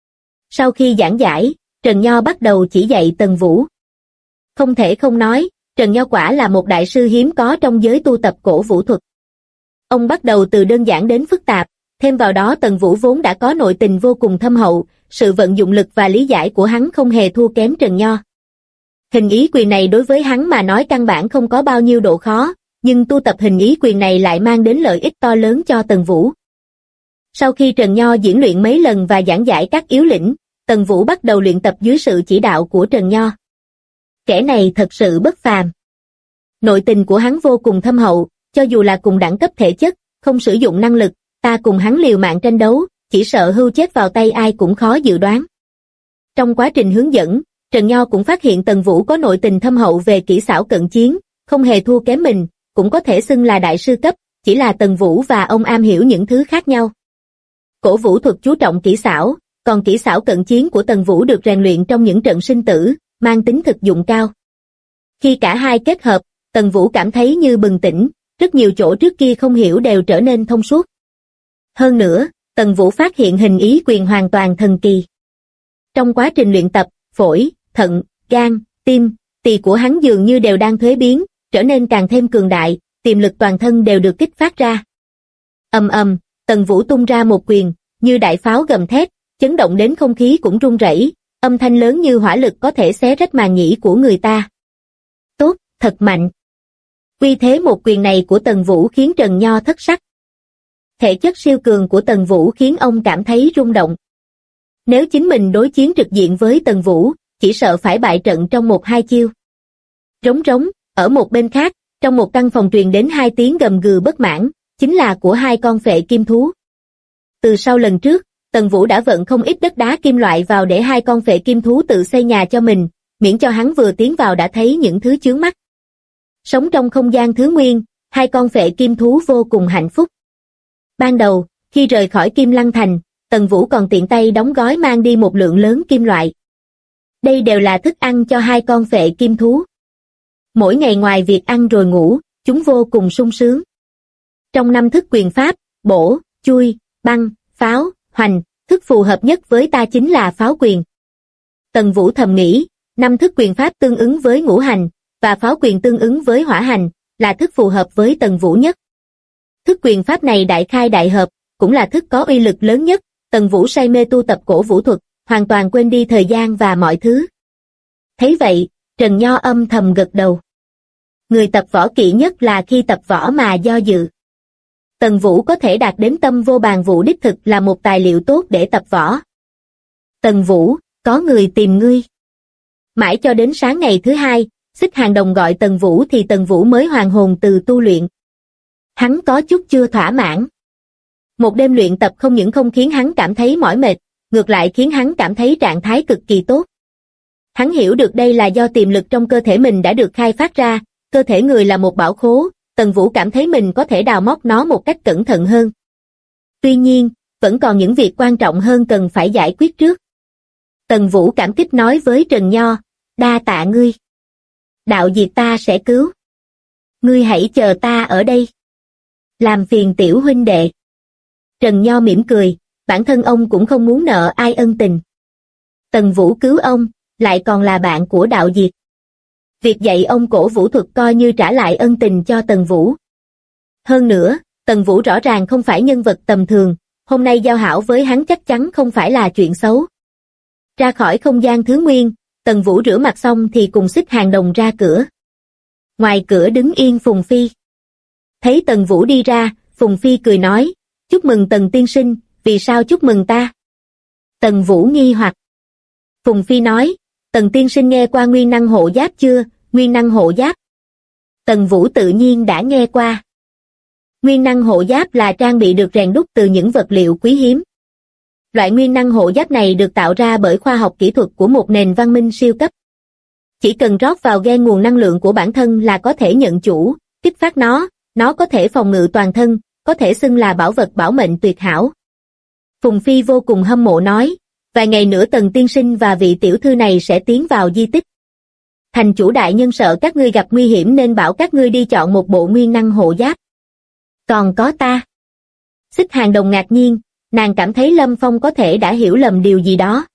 S2: Sau khi giảng giải, Trần Nho bắt đầu chỉ dạy Tần Vũ. Không thể không nói, Trần Nho quả là một đại sư hiếm có trong giới tu tập cổ vũ thuật. Ông bắt đầu từ đơn giản đến phức tạp, thêm vào đó Tần Vũ vốn đã có nội tình vô cùng thâm hậu, sự vận dụng lực và lý giải của hắn không hề thua kém Trần Nho. Hình ý quyền này đối với hắn mà nói căn bản không có bao nhiêu độ khó, nhưng tu tập hình ý quyền này lại mang đến lợi ích to lớn cho Tần Vũ. Sau khi Trần Nho diễn luyện mấy lần và giảng giải các yếu lĩnh, Tần Vũ bắt đầu luyện tập dưới sự chỉ đạo của Trần Nho. Kẻ này thật sự bất phàm. Nội tình của hắn vô cùng thâm hậu, cho dù là cùng đẳng cấp thể chất, không sử dụng năng lực, ta cùng hắn liều mạng tranh đấu, chỉ sợ hưu chết vào tay ai cũng khó dự đoán. Trong quá trình hướng dẫn, Trần Nho cũng phát hiện Tần Vũ có nội tình thâm hậu về kỹ xảo cận chiến, không hề thua kém mình, cũng có thể xưng là đại sư cấp, chỉ là Tần Vũ và ông am hiểu những thứ khác nhau. Cổ vũ thuật chú trọng kỹ xảo, còn kỹ xảo cận chiến của Tần Vũ được rèn luyện trong những trận sinh tử, mang tính thực dụng cao. Khi cả hai kết hợp, Tần Vũ cảm thấy như bừng tỉnh, rất nhiều chỗ trước kia không hiểu đều trở nên thông suốt. Hơn nữa, Tần Vũ phát hiện hình ý quyền hoàn toàn thần kỳ. Trong quá trình luyện tập, phổi, thận, gan, tim, tỳ của hắn dường như đều đang thuế biến, trở nên càng thêm cường đại, tiềm lực toàn thân đều được kích phát ra. Ầm ầm, Tần Vũ tung ra một quyền, như đại pháo gầm thét, chấn động đến không khí cũng rung rẩy, âm thanh lớn như hỏa lực có thể xé rách màng nhĩ của người ta. Tốt, thật mạnh. Uy thế một quyền này của Tần Vũ khiến Trần Nho thất sắc. Thể chất siêu cường của Tần Vũ khiến ông cảm thấy rung động. Nếu chính mình đối chiến trực diện với Tần Vũ, chỉ sợ phải bại trận trong 1-2 chiêu. Rống rống, ở một bên khác, trong một căn phòng truyền đến 2 tiếng gầm gừ bất mãn, chính là của 2 con phệ kim thú. Từ sau lần trước, Tần Vũ đã vận không ít đất đá kim loại vào để 2 con phệ kim thú tự xây nhà cho mình, miễn cho hắn vừa tiến vào đã thấy những thứ chướng mắt. Sống trong không gian thứ nguyên, 2 con phệ kim thú vô cùng hạnh phúc. Ban đầu, khi rời khỏi Kim Lăng Thành, Tần Vũ còn tiện tay đóng gói mang đi một lượng lớn kim loại. Đây đều là thức ăn cho 2 con phệ kim thú. Mỗi ngày ngoài việc ăn rồi ngủ, chúng vô cùng sung sướng. Trong 5 thức quyền pháp, bổ, chui, băng, pháo, hoành, thức phù hợp nhất với ta chính là pháo quyền. Tần Vũ thầm nghĩ, 5 thức quyền pháp tương ứng với ngũ hành, và pháo quyền tương ứng với hỏa hành, là thức phù hợp với Tần Vũ nhất. Thức quyền pháp này đại khai đại hợp, cũng là thức có uy lực lớn nhất. Tần Vũ say mê tu tập cổ vũ thuật, hoàn toàn quên đi thời gian và mọi thứ. Thấy vậy, Trần Nho âm thầm gật đầu. Người tập võ kỵ nhất là khi tập võ mà do dự. Tần Vũ có thể đạt đến tâm vô bàn vụ đích thực là một tài liệu tốt để tập võ. Tần Vũ, có người tìm ngươi. Mãi cho đến sáng ngày thứ 2, Xích Hàng Đồng gọi Tần Vũ thì Tần Vũ mới hoàn hồn từ tu luyện. Hắn có chút chưa thỏa mãn. Một đêm luyện tập không những không khiến hắn cảm thấy mỏi mệt, ngược lại khiến hắn cảm thấy trạng thái cực kỳ tốt. Hắn hiểu được đây là do tiềm lực trong cơ thể mình đã được khai phát ra, cơ thể người là một bảo khố, Tần Vũ cảm thấy mình có thể đào móc nó một cách cẩn thận hơn. Tuy nhiên, vẫn còn những việc quan trọng hơn cần phải giải quyết trước. Tần Vũ cảm kích nói với Trần Nho, đa tạ ngươi. Đạo diệt ta sẽ cứu. Ngươi hãy chờ ta ở đây. Làm phiền tiểu huynh đệ. Trần Nho mỉm cười, bản thân ông cũng không muốn nợ ai ân tình. Tần Vũ cứu ông, lại còn là bạn của đạo diệt. Việc dạy ông cổ vũ thuật coi như trả lại ân tình cho Tần Vũ. Hơn nữa, Tần Vũ rõ ràng không phải nhân vật tầm thường, hôm nay giao hảo với hắn chắc chắn không phải là chuyện xấu. Ra khỏi không gian thứ nguyên, Tần Vũ rửa mặt xong thì cùng Xích Hàng Đồng ra cửa. Ngoài cửa đứng yên Phùng Phi. Thấy Tần Vũ đi ra, Phùng Phi cười nói, chúc mừng Tần tiên sinh, vì sao chúc mừng ta? Tần Vũ nghi hoặc. Phùng Phi nói, Tần tiên sinh nghe qua Nguyên Năng Hộ Giáp chưa? Nguyên Năng Hộ Giáp. Tần Vũ tự nhiên đã nghe qua. Nguyên Năng Hộ Giáp là trang bị được rèn đúc từ những vật liệu quý hiếm. Loại Nguyên Năng Hộ Giáp này được tạo ra bởi khoa học kỹ thuật của một nền văn minh siêu cấp. Chỉ cần rót vào gen nguồn năng lượng của bản thân là có thể nhận chủ, kích phát nó có thể phòng ngự toàn thân, có thể xưng là bảo vật bảo mệnh tuyệt hảo. Phùng Phi vô cùng hâm mộ nói, vài ngày nữa Tần tiên sinh và vị tiểu thư này sẽ tiến vào di tích. Thành chủ đại nhân sợ các ngươi gặp nguy hiểm nên bảo các ngươi đi chọn một bộ Nguyên Năng Hộ Giáp. Còn có ta. Xích Hàng Đồng ngạc nhiên, nàng cảm thấy Lâm Phong có thể đã hiểu lầm điều gì đó.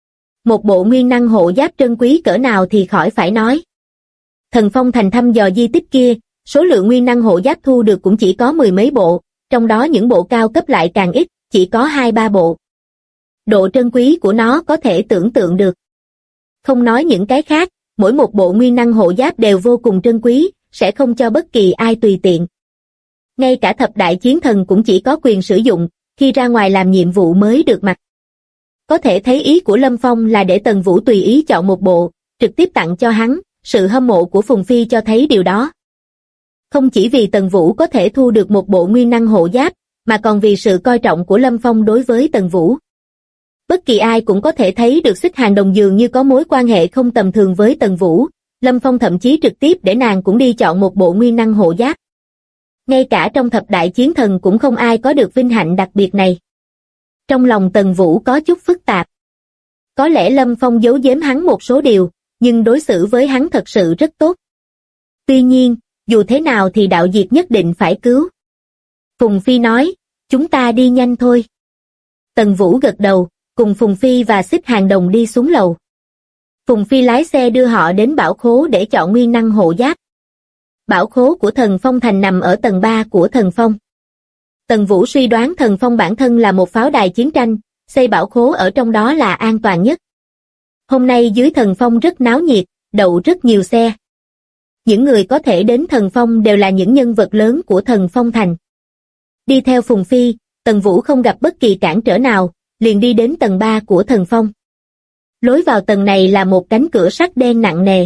S2: Một bộ Nguyên Năng Hộ Giáp trân quý cỡ nào thì khỏi phải nói. Thần Phong Thành thăm dò di tích kia, số lượng Nguyên Năng Hộ Giáp thu được cũng chỉ có 10 mấy bộ, trong đó những bộ cao cấp lại càng ít, chỉ có 2-3 bộ. Độ trân quý của nó có thể tưởng tượng được. Không nói những cái khác, mỗi một bộ Nguyên Năng Hộ Giáp đều vô cùng trân quý, sẽ không cho bất kỳ ai tùy tiện. Ngay cả thập đại chiến thần cũng chỉ có quyền sử dụng, khi ra ngoài làm nhiệm vụ mới được mặc. Có thể thấy ý của Lâm Phong là để Tần Vũ tùy ý chọn một bộ, trực tiếp tặng cho hắn, sự hâm mộ của Phùng Phi cho thấy điều đó. Không chỉ vì Tần Vũ có thể thu được một bộ Nguyên Năng Hộ Giáp, mà còn vì sự coi trọng của Lâm Phong đối với Tần Vũ. Bất kỳ ai cũng có thể thấy được Xích Hàng Đồng dường như có mối quan hệ không tầm thường với Tần Vũ, Lâm Phong thậm chí trực tiếp để nàng cũng đi chọn một bộ Nguyên Năng Hộ Giáp. Ngay cả trong thập đại chiến thần cũng không ai có được vinh hạnh đặc biệt này. Trong lòng Tần Vũ có chút phức tạp. Có lẽ Lâm Phong giấu giếm hắn một số điều, nhưng đối xử với hắn thật sự rất tốt. Tuy nhiên, dù thế nào thì đạo diệt nhất định phải cứu. Phùng Phi nói, chúng ta đi nhanh thôi. Tần Vũ gật đầu, cùng Phùng Phi và Xích Hàng Đồng đi xuống lầu. Phùng Phi lái xe đưa họ đến bảo khố để chọn Nguyên Năng Hộ Giáp. Bảo khố của Thần Phong Thành nằm ở tầng 3 của Thần Phong. Tần Vũ suy đoán Thần Phong bản thân là một pháo đài chiến tranh, xây bảo khố ở trong đó là an toàn nhất. Hôm nay dưới Thần Phong rất náo nhiệt, đậu rất nhiều xe. Những người có thể đến Thần Phong đều là những nhân vật lớn của Thần Phong Thành. Đi theo Phùng Phi, Tần Vũ không gặp bất kỳ cản trở nào, liền đi đến tầng 3 của Thần Phong. Lối vào tầng này là một cánh cửa sắt đen nặng nề.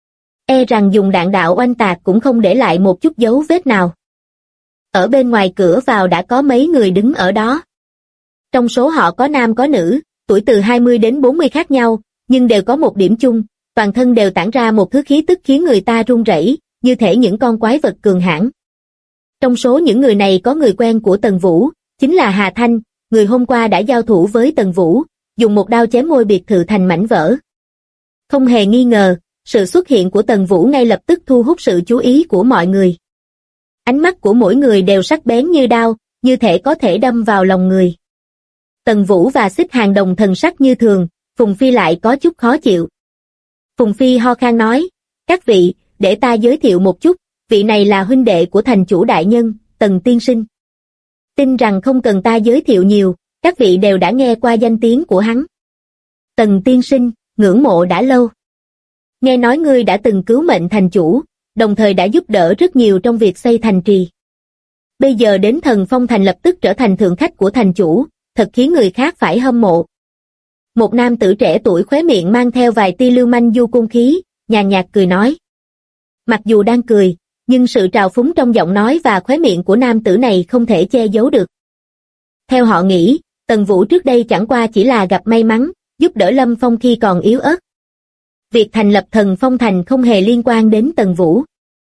S2: E rằng dùng đạn đạo oanh tạc cũng không để lại một chút dấu vết nào. Ở bên ngoài cửa vào đã có mấy người đứng ở đó. Trong số họ có nam có nữ, tuổi từ 20 đến 40 khác nhau, nhưng đều có một điểm chung, toàn thân đều tản ra một thứ khí tức khiến người ta run rẩy, như thể những con quái vật cường hãn. Trong số những người này có người quen của Tần Vũ, chính là Hà Thanh, người hôm qua đã giao thủ với Tần Vũ, dùng một đao chém ngôi biệt thự thành mảnh vỡ. Không hề nghi ngờ, sự xuất hiện của Tần Vũ ngay lập tức thu hút sự chú ý của mọi người. Ánh mắt của mỗi người đều sắc bén như đao, như thể có thể đâm vào lòng người. Tần Vũ và Xích Hàng Đồng thần sắc như thường, Phùng Phi lại có chút khó chịu. Phùng Phi ho khan nói, các vị, để ta giới thiệu một chút, vị này là huynh đệ của thành chủ đại nhân, Tần Tiên Sinh. Tin rằng không cần ta giới thiệu nhiều, các vị đều đã nghe qua danh tiếng của hắn. Tần Tiên Sinh, ngưỡng mộ đã lâu. Nghe nói ngươi đã từng cứu mệnh thành chủ, đồng thời đã giúp đỡ rất nhiều trong việc xây thành trì. Bây giờ đến Thần Phong Thành lập tức trở thành thượng khách của thành chủ, thật khiến người khác phải hâm mộ. Một nam tử trẻ tuổi khóe miệng mang theo vài tia lưu manh du côn khí, nhàn nhạt cười nói. Mặc dù đang cười, nhưng sự trào phúng trong giọng nói và khóe miệng của nam tử này không thể che giấu được. Theo họ nghĩ, Tần Vũ trước đây chẳng qua chỉ là gặp may mắn, giúp đỡ Lâm Phong khi còn yếu ớt. Việc thành lập Thần Phong Thành không hề liên quan đến Tần Vũ.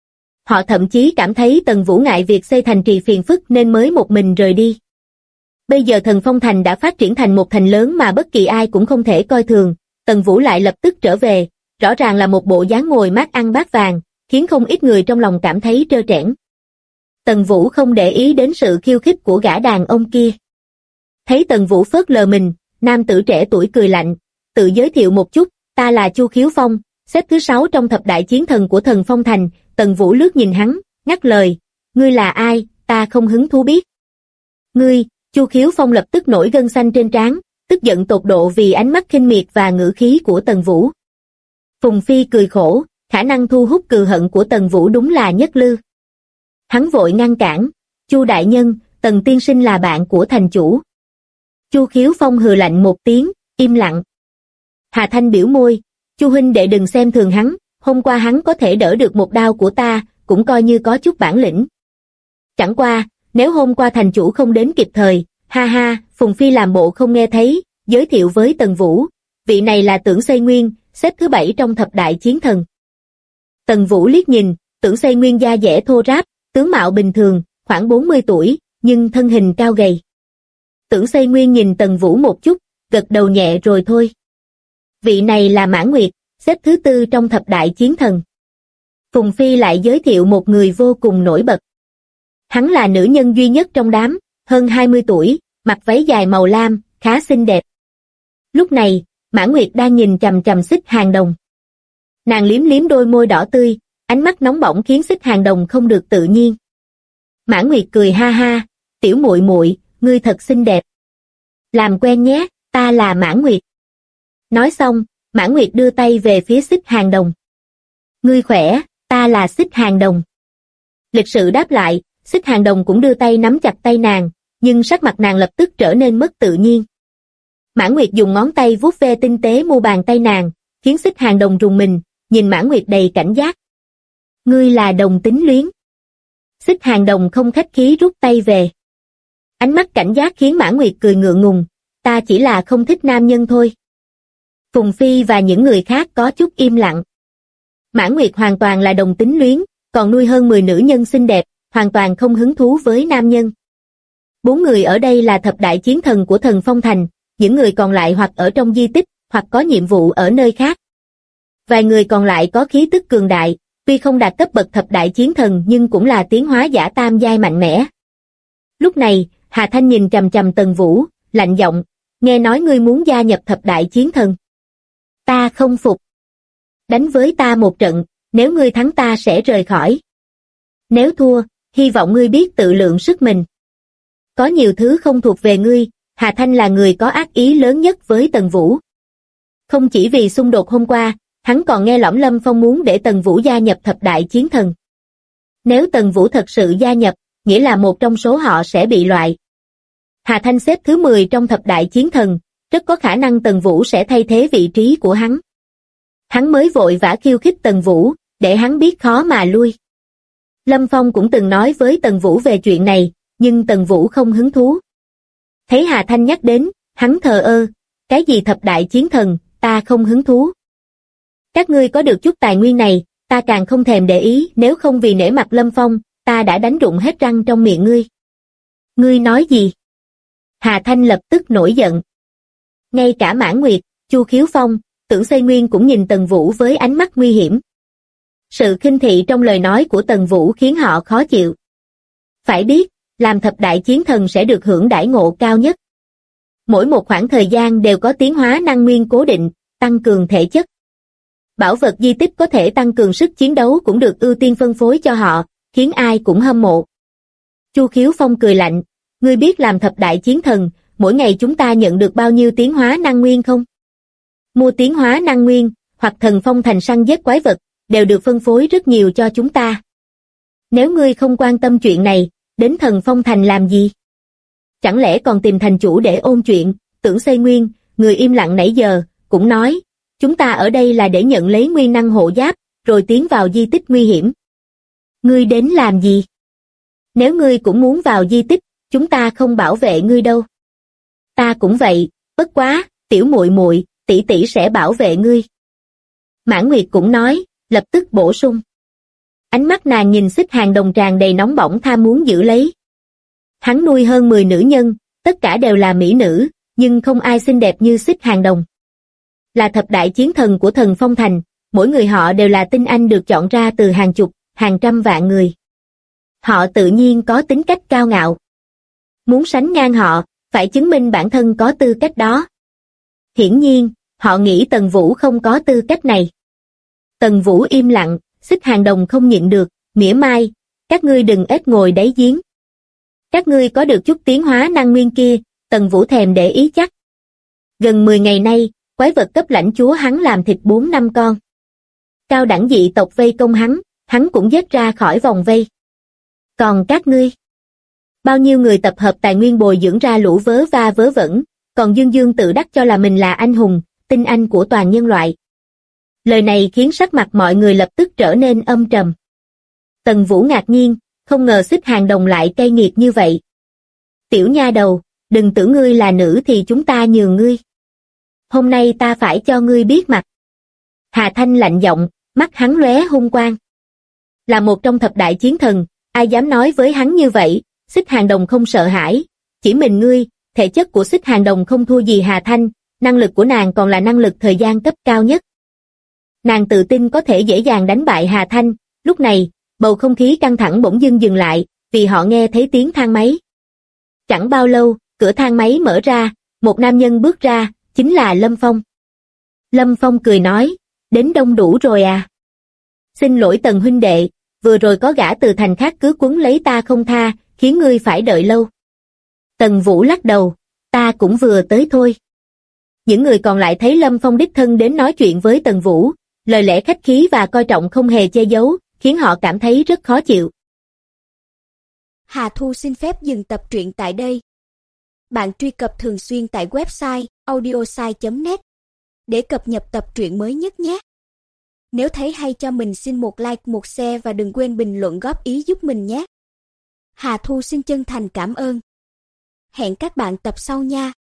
S2: Họ thậm chí cảm thấy Tần Vũ ngại việc xây thành trì phiền phức nên mới một mình rời đi. Bây giờ Thần Phong Thành đã phát triển thành một thành lớn mà bất kỳ ai cũng không thể coi thường, Tần Vũ lại lập tức trở về, rõ ràng là một bộ dáng ngồi mát ăn bát vàng, khiến không ít người trong lòng cảm thấy trơ trẽn. Tần Vũ không để ý đến sự khiêu khích của gã đàn ông kia. Thấy Tần Vũ phớt lờ mình, nam tử trẻ tuổi cười lạnh, tự giới thiệu một chút, ta là Chu Khiếu Phong, xếp thứ 6 trong thập đại chiến thần của Thần Phong Thành. Tần Vũ lướt nhìn hắn, ngắt lời, ngươi là ai, ta không hứng thú biết. Ngươi, Chu Khiếu Phong lập tức nổi gân xanh trên trán, tức giận tột độ vì ánh mắt khinh miệt và ngữ khí của Tần Vũ. Phùng Phi cười khổ, khả năng thu hút cừu hận của Tần Vũ đúng là nhất lưu. Hắn vội ngăn cản, Chu đại nhân, Tần tiên sinh là bạn của thành chủ. Chu Khiếu Phong hừ lạnh một tiếng, im lặng. Hà Thanh biểu môi, Chu huynh đệ đừng xem thường hắn, hôm qua hắn có thể đỡ được một đao của ta, cũng coi như có chút bản lĩnh. Chẳng qua, nếu hôm qua thành chủ không đến kịp thời, ha ha, Phùng Phi làm bộ không nghe thấy, giới thiệu với Tần Vũ, vị này là Tưởng Xây Nguyên, xếp thứ 7 trong thập đại chiến thần. Tần Vũ liếc nhìn, Tưởng Xây Nguyên da dẻ thô ráp, tướng mạo bình thường, khoảng 40 tuổi, nhưng thân hình cao gầy. Tưởng Xây Nguyên nhìn Tần Vũ một chút, gật đầu nhẹ rồi thôi. Vị này là Mãn Nguyệt, xếp thứ 4 trong thập đại chiến thần. Phùng Phi lại giới thiệu một người vô cùng nổi bật. Hắn là nữ nhân duy nhất trong đám, hơn 20 tuổi, mặc váy dài màu lam, khá xinh đẹp. Lúc này, Mãn Nguyệt đang nhìn chằm chằm Xích Hàng Đồng. Nàng liếm liếm đôi môi đỏ tươi, ánh mắt nóng bỏng khiến Xích Hàng Đồng không được tự nhiên. Mãn Nguyệt cười ha ha, tiểu muội muội, ngươi thật xinh đẹp. Làm quen nhé, ta là Mãn Nguyệt. Nói xong, Mãn Nguyệt đưa tay về phía Xích Hàng Đồng. Ngươi khỏe, ta là Xích Hàng Đồng. Lịch sự đáp lại, Xích Hàng Đồng cũng đưa tay nắm chặt tay nàng, nhưng sắc mặt nàng lập tức trở nên mất tự nhiên. Mãn Nguyệt dùng ngón tay vuốt ve tinh tế mu bàn tay nàng, khiến Xích Hàng Đồng rùng mình, nhìn Mãn Nguyệt đầy cảnh giác. Ngươi là đồng tính luyến. Xích Hàng Đồng không khách khí rút tay về. Ánh mắt cảnh giác khiến Mãn Nguyệt cười ngượng ngùng, ta chỉ là không thích nam nhân thôi. Phùng Phi và những người khác có chút im lặng. Mãn Nguyệt hoàn toàn là đồng tính luyến, còn nuôi hơn 10 nữ nhân xinh đẹp, hoàn toàn không hứng thú với nam nhân. 4 người ở đây là thập đại chiến thần của Thần Phong Thành, những người còn lại hoặc ở trong di tích, hoặc có nhiệm vụ ở nơi khác. Vài người còn lại có khí tức cường đại, tuy không đạt cấp bậc thập đại chiến thần nhưng cũng là tiến hóa giả tam giai mạnh mẽ. Lúc này, Hà Thanh nhìn chằm chằm Tần Vũ, lạnh giọng, nghe nói ngươi muốn gia nhập thập đại chiến thần. Ta không phục. Đánh với ta một trận, nếu ngươi thắng ta sẽ rời khỏi. Nếu thua, hy vọng ngươi biết tự lượng sức mình. Có nhiều thứ không thuộc về ngươi, Hà Thanh là người có ác ý lớn nhất với Tần Vũ. Không chỉ vì xung đột hôm qua, hắn còn nghe lỏm Lâm Phong muốn để Tần Vũ gia nhập thập đại chiến thần. Nếu Tần Vũ thật sự gia nhập, nghĩa là một trong số họ sẽ bị loại. Hà Thanh xếp thứ 10 trong thập đại chiến thần, rất có khả năng Tần Vũ sẽ thay thế vị trí của hắn. Hắn mới vội vã khiêu khích Tần Vũ, để hắn biết khó mà lui. Lâm Phong cũng từng nói với Tần Vũ về chuyện này, nhưng Tần Vũ không hứng thú. Thấy Hà Thanh nhắc đến, hắn thờ ơ, cái gì thập đại chiến thần, ta không hứng thú. Các ngươi có được chút tài nguyên này, ta càng không thèm để ý, nếu không vì nể mặt Lâm Phong, ta đã đánh rụng hết răng trong miệng ngươi. Ngươi nói gì? Hà Thanh lập tức nổi giận. Ngay cả Mãn Nguyệt, Chu Khiếu Phong, Tưởng Xây Nguyên cũng nhìn Tần Vũ với ánh mắt nguy hiểm. Sự khinh thị trong lời nói của Tần Vũ khiến họ khó chịu. Phải biết, làm thập đại chiến thần sẽ được hưởng đãi ngộ cao nhất. Mỗi một khoảng thời gian đều có tiến hóa năng nguyên cố định, tăng cường thể chất. Bảo vật di tích có thể tăng cường sức chiến đấu cũng được ưu tiên phân phối cho họ, khiến ai cũng hâm mộ. Chu Khiếu Phong cười lạnh, ngươi biết làm thập đại chiến thần, mỗi ngày chúng ta nhận được bao nhiêu tiến hóa năng nguyên không? Mua tiến hóa năng nguyên, hoặc thần phong thành săn giết quái vật, đều được phân phối rất nhiều cho chúng ta. Nếu ngươi không quan tâm chuyện này, đến thần phong thành làm gì? Chẳng lẽ còn tìm thành chủ để ôn chuyện? Tưởng Xây Nguyên, người im lặng nãy giờ, cũng nói, chúng ta ở đây là để nhận lấy nguyên năng hộ giáp, rồi tiến vào di tích nguy hiểm. Ngươi đến làm gì? Nếu ngươi cũng muốn vào di tích, chúng ta không bảo vệ ngươi đâu. Ta cũng vậy, bất quá, tiểu muội muội, tỷ tỷ sẽ bảo vệ ngươi. Mãn Nguyệt cũng nói, lập tức bổ sung. Ánh mắt nàng nhìn Xích Hàng Đồng tràn đầy nóng bỏng tham muốn giữ lấy. Hắn nuôi hơn 10 nữ nhân, tất cả đều là mỹ nữ, nhưng không ai xinh đẹp như Xích Hàng Đồng. Là thập đại chiến thần của thần Phong Thành, mỗi người họ đều là tinh anh được chọn ra từ hàng chục, hàng trăm vạn người. Họ tự nhiên có tính cách cao ngạo. Muốn sánh ngang họ, phải chứng minh bản thân có tư cách đó. Hiển nhiên, họ nghĩ Tần Vũ không có tư cách này. Tần Vũ im lặng, Xích Hàng Đồng không nhịn được, mỉa mai, các ngươi đừng ếch ngồi đáy giếng. Các ngươi có được chút tiến hóa năng nguyên kia, Tần Vũ thèm để ý chắc. Gần 10 ngày nay, quái vật cấp lãnh chúa hắn làm thịt 4-5 con. Cao đẳng dị tộc vây công hắn cũng giết ra khỏi vòng vây. Còn các ngươi? Bao nhiêu người tập hợp tài nguyên bồi dưỡng ra lũ vớ va vớ vẩn, còn dương dương tự đắc cho là mình là anh hùng, tinh anh của toàn nhân loại. Lời này khiến sắc mặt mọi người lập tức trở nên âm trầm. Tần Vũ ngạc nhiên, không ngờ Xích Hàng Đồng lại cay nghiệt như vậy. Tiểu nha đầu, đừng tưởng ngươi là nữ thì chúng ta nhường ngươi. Hôm nay ta phải cho ngươi biết mặt. Hà Thanh lạnh giọng, mắt hắn lóe hung quang. Là một trong thập đại chiến thần, ai dám nói với hắn như vậy? Xích Hàng Đồng không sợ hãi, chỉ mình ngươi, thể chất của Xích Hàng Đồng không thua gì Hà Thanh, năng lực của nàng còn là năng lực thời gian cấp cao nhất. Nàng tự tin có thể dễ dàng đánh bại Hà Thanh, lúc này, bầu không khí căng thẳng bỗng dưng dừng lại, vì họ nghe thấy tiếng thang máy. Chẳng bao lâu, cửa thang máy mở ra, một nam nhân bước ra, chính là Lâm Phong. Lâm Phong cười nói, đến đông đủ rồi à? Xin lỗi Tần huynh đệ, vừa rồi có gã từ thành khác cứ quấn lấy ta không tha, khiến ngươi phải đợi lâu. Tần Vũ lắc đầu, ta cũng vừa tới thôi. Những người còn lại thấy Lâm Phong đích thân đến nói chuyện với Tần Vũ, lời lẽ khách khí và coi trọng không hề che giấu, khiến họ cảm thấy rất khó chịu.
S3: Hà Thu xin phép dừng tập truyện tại đây. Bạn truy cập thường xuyên tại website audiosai.net để cập nhật tập truyện mới nhất nhé. Nếu thấy hay cho mình xin một like, một share và đừng quên bình luận góp ý giúp mình nhé. Hà Thu xin chân thành cảm ơn. Hẹn các bạn tập sau nha.